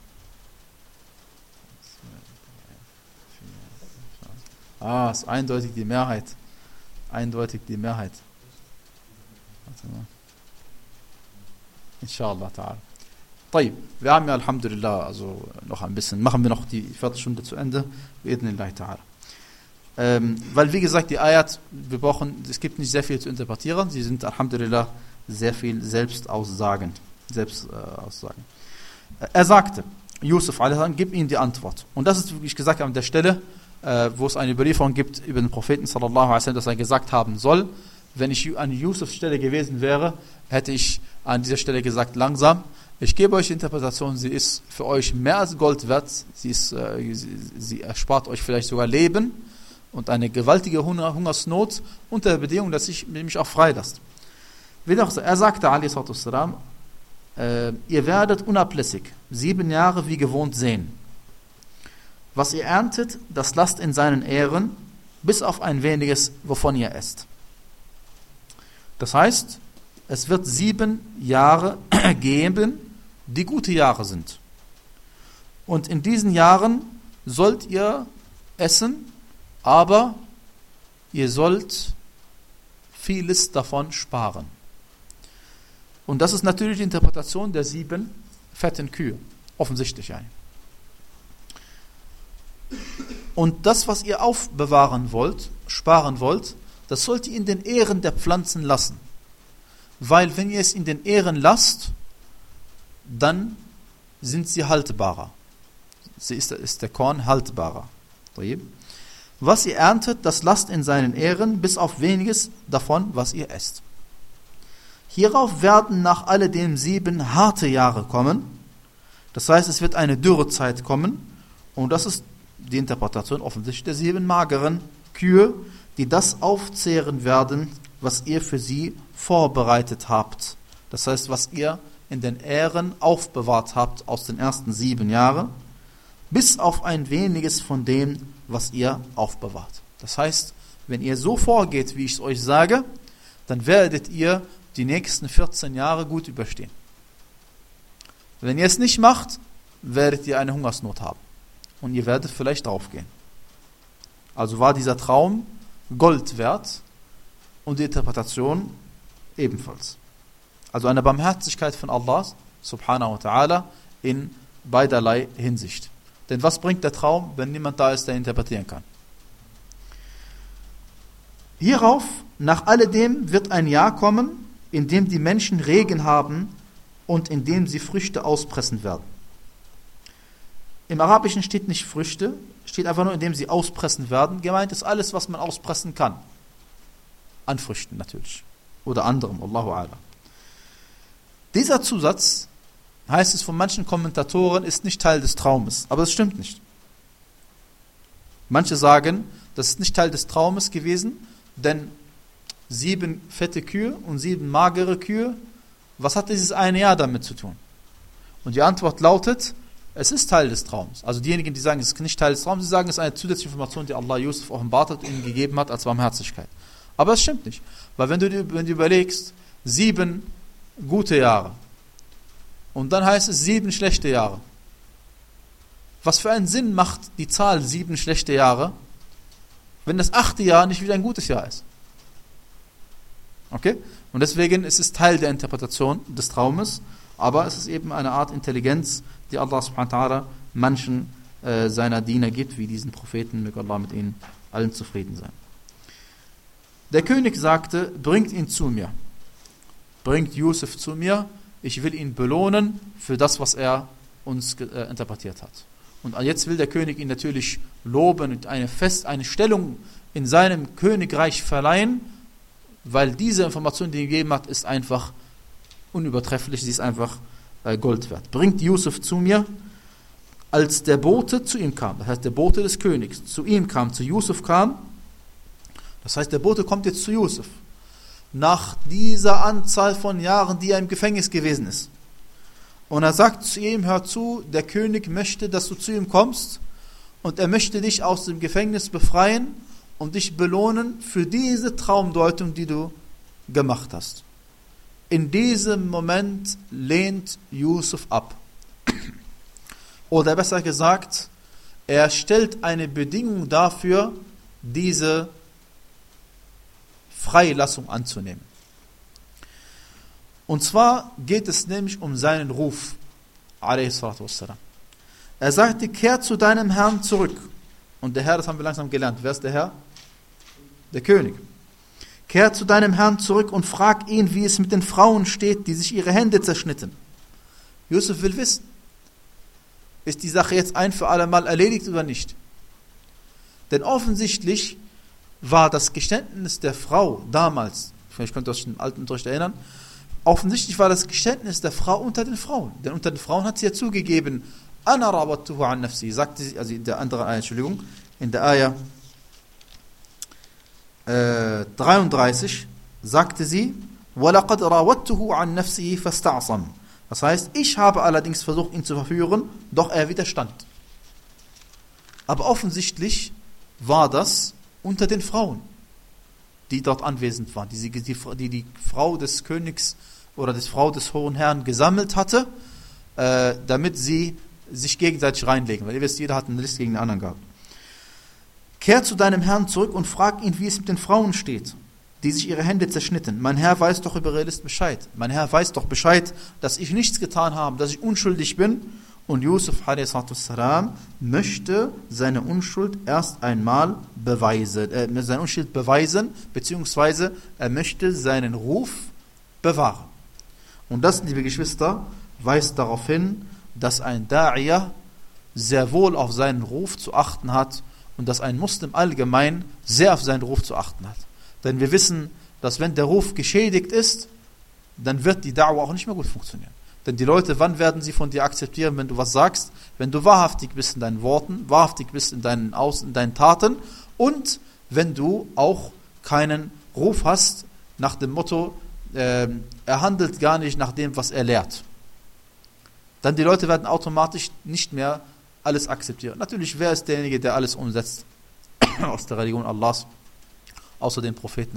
Ah, ist eindeutig die Mehrheit. Eindeutig die Mehrheit. Warte mal. Inshallah ta'ala. طيب, wir haben ja Alhamdulillah, also noch ein bisschen, machen wir noch die Viertelstunde zu Ende, bi'idhnillahi ta'ala. Ähm, weil wie gesagt, die Ayat, wir brauchen, es gibt nicht sehr viel zu interpretieren, sie sind Alhamdulillah sehr viel selbst aussagend. Selbst äh, aussagen. Er sagte, Yusuf, gib ihnen die Antwort. Und das ist, wie ich gesagt habe, an der Stelle, äh, wo es eine Überlieferung gibt über den Propheten sallallahu alaihi wasallam, dass er gesagt haben soll, wenn ich an Yusufs Stelle gewesen wäre, hätte ich an dieser Stelle gesagt, langsam, ich gebe euch die Interpretation, sie ist für euch mehr als Gold wert, sie, ist, äh, sie, sie erspart euch vielleicht sogar Leben und eine gewaltige Hunger, Hungersnot unter der Bedingung, dass ich mich auch freilasst. Er sagte, alaihi salatu wassalam, äh, ihr werdet unablässig sieben Jahre wie gewohnt sehen. Was ihr erntet, das lasst in seinen Ähren, bis auf ein weniges, wovon ihr esst. Das heißt, es wird sieben Jahre geben, die gute Jahre sind. Und in diesen Jahren sollt ihr essen, aber ihr sollt vieles davon sparen. Und das ist natürlich die Interpretation der sieben fetten Kühe. Offensichtlich ein. Und das, was ihr aufbewahren wollt, sparen wollt, das sollt ihr in den Ähren der Pflanzen lassen. Weil wenn ihr es in den Ähren lasst, dann sind sie haltbarer. Sie ist, ist der Korn haltbarer. Was ihr erntet, das lasst in seinen Ähren, bis auf weniges davon, was ihr esst. Hierauf werden nach alledem sieben harte Jahre kommen. Das heißt, es wird eine Dürrezeit kommen. Und das ist die Interpretation offensichtlich der sieben mageren Kühe, die das aufzehren werden, was ihr für sie vorbereitet habt. Das heißt, was ihr in den Ähren aufbewahrt habt aus den ersten sieben Jahren, bis auf ein weniges von dem, was ihr aufbewahrt. Das heißt, wenn ihr so vorgeht, wie ich es euch sage, dann werdet ihr die nächsten vierzehn Jahre gut überstehen. Wenn ihr es nicht macht, werdet ihr eine Hungersnot haben. Und ihr werdet vielleicht draufgehen. Also war dieser Traum Gold wert und die Interpretation ebenfalls. Also eine Barmherzigkeit von Allah subhanahu wa ta'ala in beiderlei Hinsicht. Denn was bringt der Traum, wenn niemand da ist, der interpretieren kann? Hierauf, nach alledem, wird ein Jahr kommen, in dem die Menschen Regen haben und in dem sie Früchte auspressen werden. Im Arabischen steht nicht Früchte, steht einfach nur, in dem sie auspressen werden. Gemeint ist alles, was man auspressen kann. An Früchten natürlich. Oder anderem, Allahu A'lam. Dieser Zusatz, heißt es von manchen Kommentatoren, ist nicht Teil des Traumes. Aber das stimmt nicht. Manche sagen, das ist nicht Teil des Traumes gewesen, denn sieben fette Kühe und sieben magere Kühe, was hat dieses eine Jahr damit zu tun? Und die Antwort lautet, es ist Teil des Traums. Also diejenigen, die sagen, es ist nicht Teil des Traums, sie sagen, es ist eine zusätzliche Information, die Allah Yusuf offenbart hat und ihm gegeben hat als Barmherzigkeit. Aber es stimmt nicht. Weil wenn du, wenn du überlegst, sieben gute Jahre und dann heißt es sieben schlechte Jahre. Was für einen Sinn macht die Zahl sieben schlechte Jahre, wenn das achte Jahr nicht wieder ein gutes Jahr ist? Okay? Und deswegen ist es Teil der Interpretation des Traumes, aber es ist eben eine Art Intelligenz, die Allah subhanahu wa ta'ala manchen äh, seiner Diener gibt, wie diesen Propheten, möge Allah mit ihnen allen zufrieden sein. Der König sagte, bringt ihn zu mir. Bringt Yusuf zu mir, ich will ihn belohnen für das, was er uns äh, interpretiert hat. Und jetzt will der König ihn natürlich loben und eine, Fest, eine Stellung in seinem Königreich verleihen, weil diese Information, die er gegeben hat, ist einfach unübertrefflich, sie ist einfach äh, Gold wert. Bringt Yusuf zu mir, als der Bote zu ihm kam, das heißt der Bote des Königs zu ihm kam, zu Yusuf kam, das heißt der Bote kommt jetzt zu Yusuf, nach dieser Anzahl von Jahren, die er im Gefängnis gewesen ist. Und er sagt zu ihm, hör zu, der König möchte, dass du zu ihm kommst und er möchte dich aus dem Gefängnis befreien und dich belohnen für diese Traumdeutung, die du gemacht hast. In diesem Moment lehnt Yusuf ab. Oder besser gesagt, er stellt eine Bedingung dafür, diese Freilassung anzunehmen. Und zwar geht es nämlich um seinen Ruf. Er sagte, kehr zu deinem Herrn zurück. Und der Herr, das haben wir langsam gelernt. Wer ist der Herr? Der König. Kehr zu deinem Herrn zurück und frag ihn, wie es mit den Frauen steht, die sich ihre Hände zerschnitten. Yusuf will wissen, ist die Sache jetzt ein für alle Mal erledigt oder nicht? Denn offensichtlich war das Geständnis der Frau damals, vielleicht könnt ihr euch im alten Unterricht erinnern, offensichtlich war das Geständnis der Frau unter den Frauen. Denn unter den Frauen hat sie ja zugegeben, Ana rawattuhu an nafsi, sagte sie, also in der anderen Ayah, Entschuldigung, in der Ayah äh, dreiunddreißig sagte sie, وَلَقَدْ رَاوَتْتُهُ عَنْ نَفْسِهِ فَاسْتَعْصَمْ. Das heißt, ich habe allerdings versucht, ihn zu verführen, doch er widerstand. Aber offensichtlich war das unter den Frauen, die dort anwesend waren, die die, die, die Frau des Königs oder die Frau des Hohen Herrn gesammelt hatte, äh, damit sie sich gegenseitig reinlegen. Weil ihr wisst, jeder hat eine Liste gegen den anderen gehabt. Kehr zu deinem Herrn zurück und frag ihn, wie es mit den Frauen steht, die sich ihre Hände zerschnitten. Mein Herr weiß doch über ihre List Bescheid. Mein Herr weiß doch Bescheid, dass ich nichts getan habe, dass ich unschuldig bin. Und Yusuf a s. möchte seine Unschuld erst einmal beweisen, äh, seine Unschuld beweisen, beziehungsweise er möchte seinen Ruf bewahren. Und das, liebe Geschwister, weist darauf hin, dass ein Da'iyah sehr wohl auf seinen Ruf zu achten hat und dass ein Muslim allgemein sehr auf seinen Ruf zu achten hat. Denn wir wissen, dass wenn der Ruf geschädigt ist, dann wird die Da'wah auch nicht mehr gut funktionieren. Denn die Leute, wann werden sie von dir akzeptieren, wenn du was sagst? Wenn du wahrhaftig bist in deinen Worten, wahrhaftig bist in deinen Aus, in deinen Taten und wenn du auch keinen Ruf hast nach dem Motto, äh, er handelt gar nicht nach dem, was er lehrt. Dann die Leute werden automatisch nicht mehr alles akzeptieren. Natürlich, wer ist derjenige, der alles umsetzt aus der Religion Allahs? Außer den Propheten,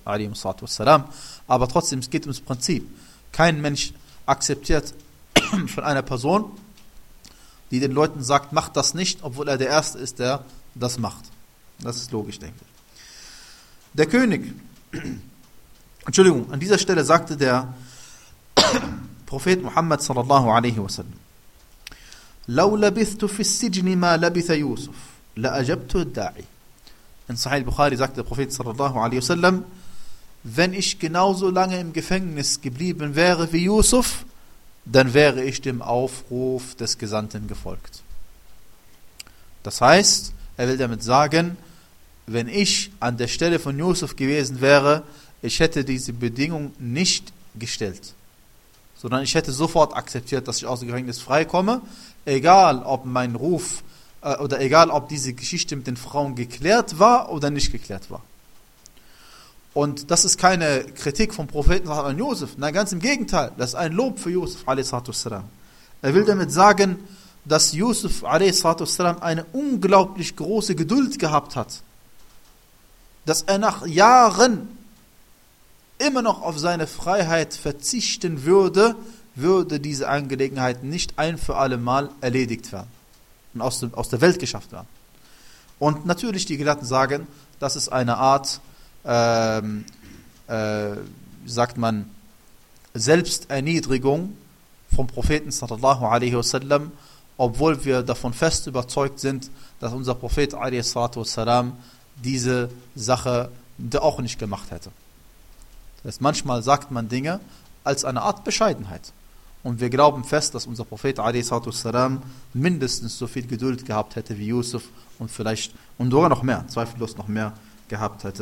aber trotzdem, es geht ums Prinzip. Kein Mensch akzeptiert von einer Person, die den Leuten sagt, macht das nicht, obwohl er der Erste ist, der das macht. Das ist logisch, denke ich. Der König, Entschuldigung, an dieser Stelle sagte der Prophet Muhammad sallallahu alaihi wasallam, لو لبثت في السجن ما لبث يوسف لأجبت الداعي. In Sahih Bukhari sagte der Prophet sallallahu alaihi wasallam, wenn ich genauso lange im Gefängnis geblieben wäre wie Yusuf, dann wäre ich dem Aufruf des Gesandten gefolgt. Das heißt, er will damit sagen, wenn ich an der Stelle von Yusuf gewesen wäre, ich hätte diese Bedingung nicht gestellt, sondern ich hätte sofort akzeptiert, dass ich aus dem Gefängnis freikomme, egal ob mein Ruf äh, oder egal ob diese Geschichte mit den Frauen geklärt war oder nicht geklärt war. Und das ist keine Kritik vom Propheten an Josef, nein, ganz im Gegenteil, das ist ein Lob für Yusuf a s. Er will damit sagen, dass Yusuf a s. eine unglaublich große Geduld gehabt hat, dass er nach Jahren immer noch auf seine Freiheit verzichten würde, würde diese Angelegenheit nicht ein für alle Mal erledigt werden und aus, dem, aus der Welt geschafft werden. Und natürlich, die Gelehrten sagen, das ist eine Art, ähm, äh, sagt man, Selbsterniedrigung vom Propheten sallallahu alaihi wasallam, obwohl wir davon fest überzeugt sind, dass unser Prophet alaihi salatu wassalam diese Sache auch nicht gemacht hätte. Das heißt, manchmal sagt man Dinge als eine Art Bescheidenheit. Und wir glauben fest, dass unser Prophet alaihi salatu wassalam mindestens so viel Geduld gehabt hätte wie Yusuf und vielleicht, und sogar noch mehr, zweifellos noch mehr gehabt hätte,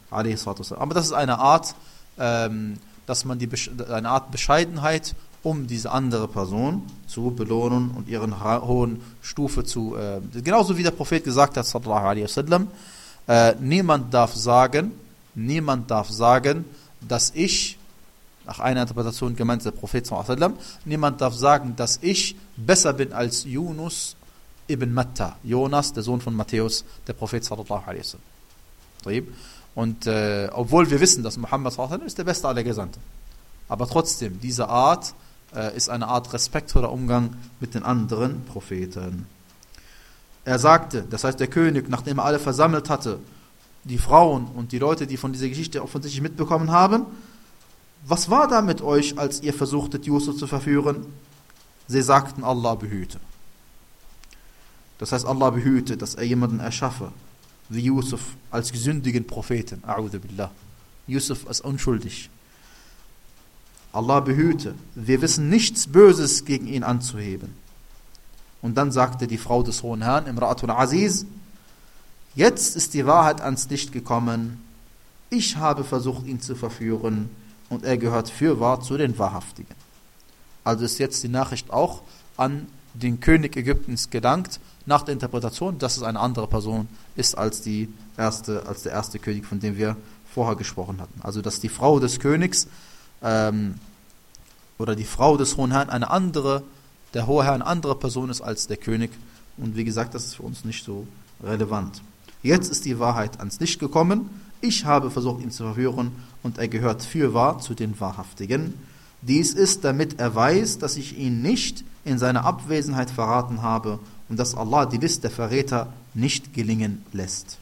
Aber das ist eine Art, ähm, dass man die eine Art Bescheidenheit, um diese andere Person zu belohnen und ihren hohen Stufe zu, äh, genauso wie der Prophet gesagt hat, sallallahu alaihi wasallam, äh, niemand darf sagen, niemand darf sagen, dass ich, nach einer Interpretation gemeint der Prophet sallallahu alaihi wasallam, niemand darf sagen, dass ich besser bin als Yunus ibn Matta, Jonas, der Sohn von Matthäus, der Prophet sallallahu alaihi wasallam. Und äh, obwohl wir wissen, dass Muhammad sallallahu alaihi wasallam ist der beste aller Gesandten, aber trotzdem, diese Art äh, ist eine Art respektvoller Umgang mit den anderen Propheten. Er sagte, das heißt der König, nachdem er alle versammelt hatte, die Frauen und die Leute, die von dieser Geschichte offensichtlich mitbekommen haben, was war da mit euch, als ihr versuchtet, Yusuf zu verführen? Sie sagten, Allah behüte. Das heißt, Allah behüte, dass er jemanden erschaffe, wie Yusuf als gesündigen Propheten. A'udhu billah. Yusuf ist unschuldig. Allah behüte. Wir wissen nichts Böses gegen ihn anzuheben. Und dann sagte die Frau des Hohen Herrn, Imra'atul Aziz, jetzt ist die Wahrheit ans Licht gekommen. Ich habe versucht, ihn zu verführen und er gehört fürwahr zu den Wahrhaftigen. Also ist jetzt die Nachricht auch an den König Ägyptens gelangt, nach der Interpretation, dass es eine andere Person ist als, die erste, als der erste König, von dem wir vorher gesprochen hatten. Also dass die Frau des Königs ähm, oder die Frau des Hohen Herrn eine andere, der Hohe Herr eine andere Person ist als der König. Und wie gesagt, das ist für uns nicht so relevant. Jetzt ist die Wahrheit ans Licht gekommen. Ich habe versucht, ihn zu verführen und er gehört fürwahr zu den Wahrhaftigen. Dies ist, damit er weiß, dass ich ihn nicht in seiner Abwesenheit verraten habe und dass Allah die List der Verräter nicht gelingen lässt.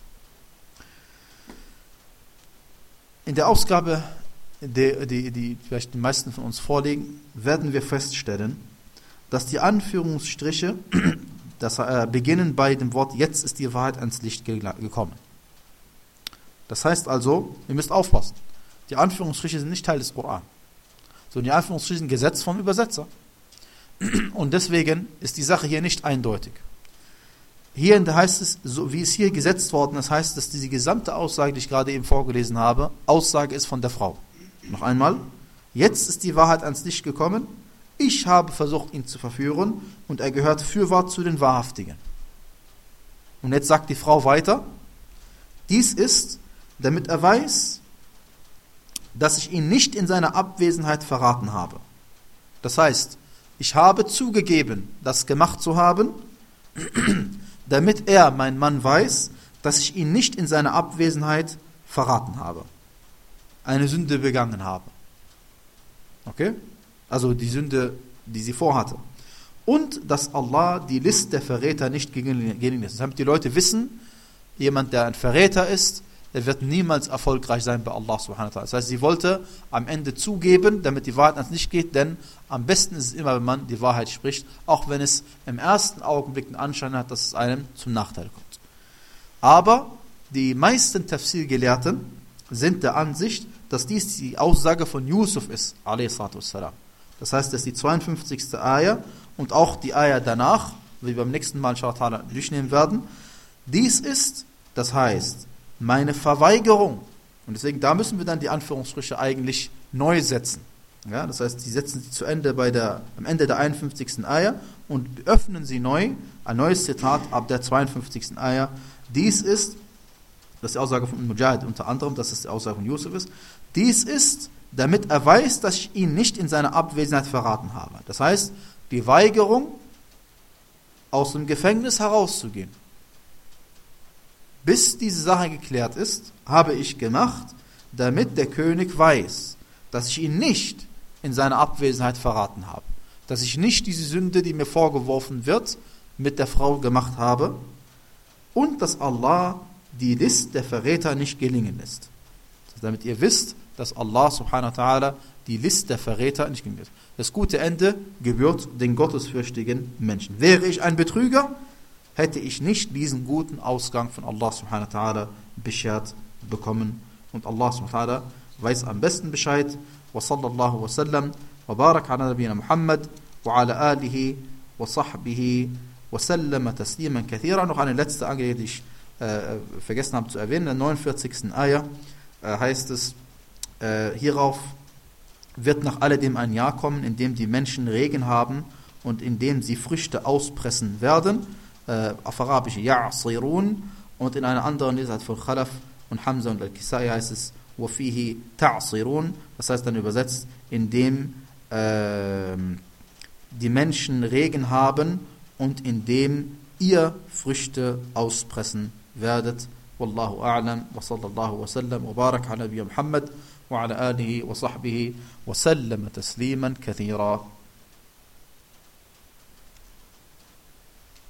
In der Ausgabe, die, die, die vielleicht die meisten von uns vorliegen, werden wir feststellen, dass die Anführungsstriche das, äh, beginnen bei dem Wort jetzt ist die Wahrheit ans Licht gekommen. Das heißt also, ihr müsst aufpassen, die Anführungsstriche sind nicht Teil des Koran, sondern die Anführungsstriche sind Gesetz vom Übersetzer. Und deswegen ist die Sache hier nicht eindeutig. Hier heißt es, so wie es hier gesetzt worden ist, heißt es, dass diese gesamte Aussage, die ich gerade eben vorgelesen habe, Aussage ist von der Frau. Noch einmal, jetzt ist die Wahrheit ans Licht gekommen, ich habe versucht, ihn zu verführen und er gehört fürwahr zu den Wahrhaftigen. Und jetzt sagt die Frau weiter, dies ist, damit er weiß, dass ich ihn nicht in seiner Abwesenheit verraten habe. Das heißt, ich habe zugegeben, das gemacht zu haben, damit er, mein Mann, weiß, dass ich ihn nicht in seiner Abwesenheit verraten habe. Eine Sünde begangen habe. Okay? Also die Sünde, die sie vorhatte. Und dass Allah die List der Verräter nicht gelingen lässt. Damit die Leute wissen, jemand, der ein Verräter ist, der wird niemals erfolgreich sein bei Allah subhanahu wa ta'ala. Das heißt, sie wollte am Ende zugeben, damit die Wahrheit ans Licht geht, denn am besten ist es immer, wenn man die Wahrheit spricht, auch wenn es im ersten Augenblick den Anschein hat, dass es einem zum Nachteil kommt. Aber die meisten Tafsir-Gelehrten sind der Ansicht, dass dies die Aussage von Yusuf ist, alayhi salatu wassalam. Das heißt, das ist die zweiundfünfzigste Ayah und auch die Ayah danach, wie wir beim nächsten Mal inshallah durchnehmen werden. Dies ist, das heißt, meine Verweigerung. Und deswegen, da müssen wir dann die Anführungsstriche eigentlich neu setzen. Ja, das heißt, sie setzen sie zu Ende bei der, am Ende der einundfünfzigsten Ayah und öffnen sie neu, ein neues Zitat ab der zweiundfünfzigsten Ayah. Dies ist, das ist die Aussage von Mujahid unter anderem, dass es die Aussage von Yusuf ist, dies ist, damit er weiß, dass ich ihn nicht in seiner Abwesenheit verraten habe. Das heißt, die Weigerung, aus dem Gefängnis herauszugehen. Bis diese Sache geklärt ist, habe ich gemacht, damit der König weiß, dass ich ihn nicht in seiner Abwesenheit verraten habe. Dass ich nicht diese Sünde, die mir vorgeworfen wird, mit der Frau gemacht habe. Und dass Allah die List der Verräter nicht gelingen lässt. Damit ihr wisst, dass Allah subhanahu wa ta'ala die List der Verräter nicht gelingen lässt. Das gute Ende gebührt den gottesfürchtigen Menschen. Wäre ich ein Betrüger, hätte ich nicht diesen guten Ausgang von Allah subhanahu wa ta'ala beschert bekommen. Und Allah subhanahu wa ta'ala weiß am besten Bescheid. Wa sallallahu wa sallam wa barak ala nabiyina Muhammad wa ala alihi wa sahbihi wa sallama tasliman kathira. Noch eine letzte Angelegenheit, die ich äh, vergessen habe zu erwähnen, in der neunundvierzigsten Ayah. äh, heißt es, äh, hierauf wird nach alledem ein Jahr kommen, in dem die Menschen Regen haben und in dem sie Früchte auspressen werden. Äh, auf Arabisch ya'sirun, und in einer anderen Lesart von Khalaf und Hamza und Al-Kisai heißt es wafihi ta'sirun, das heißt dann übersetzt, in dem äh, die Menschen Regen haben und in dem ihr Früchte auspressen werdet. Wallahu a'lam wa sallallahu wa sallam wa barak ala Nabi Muhammad wa ala alihi wa sahbihi wa sallama tasliman kathira.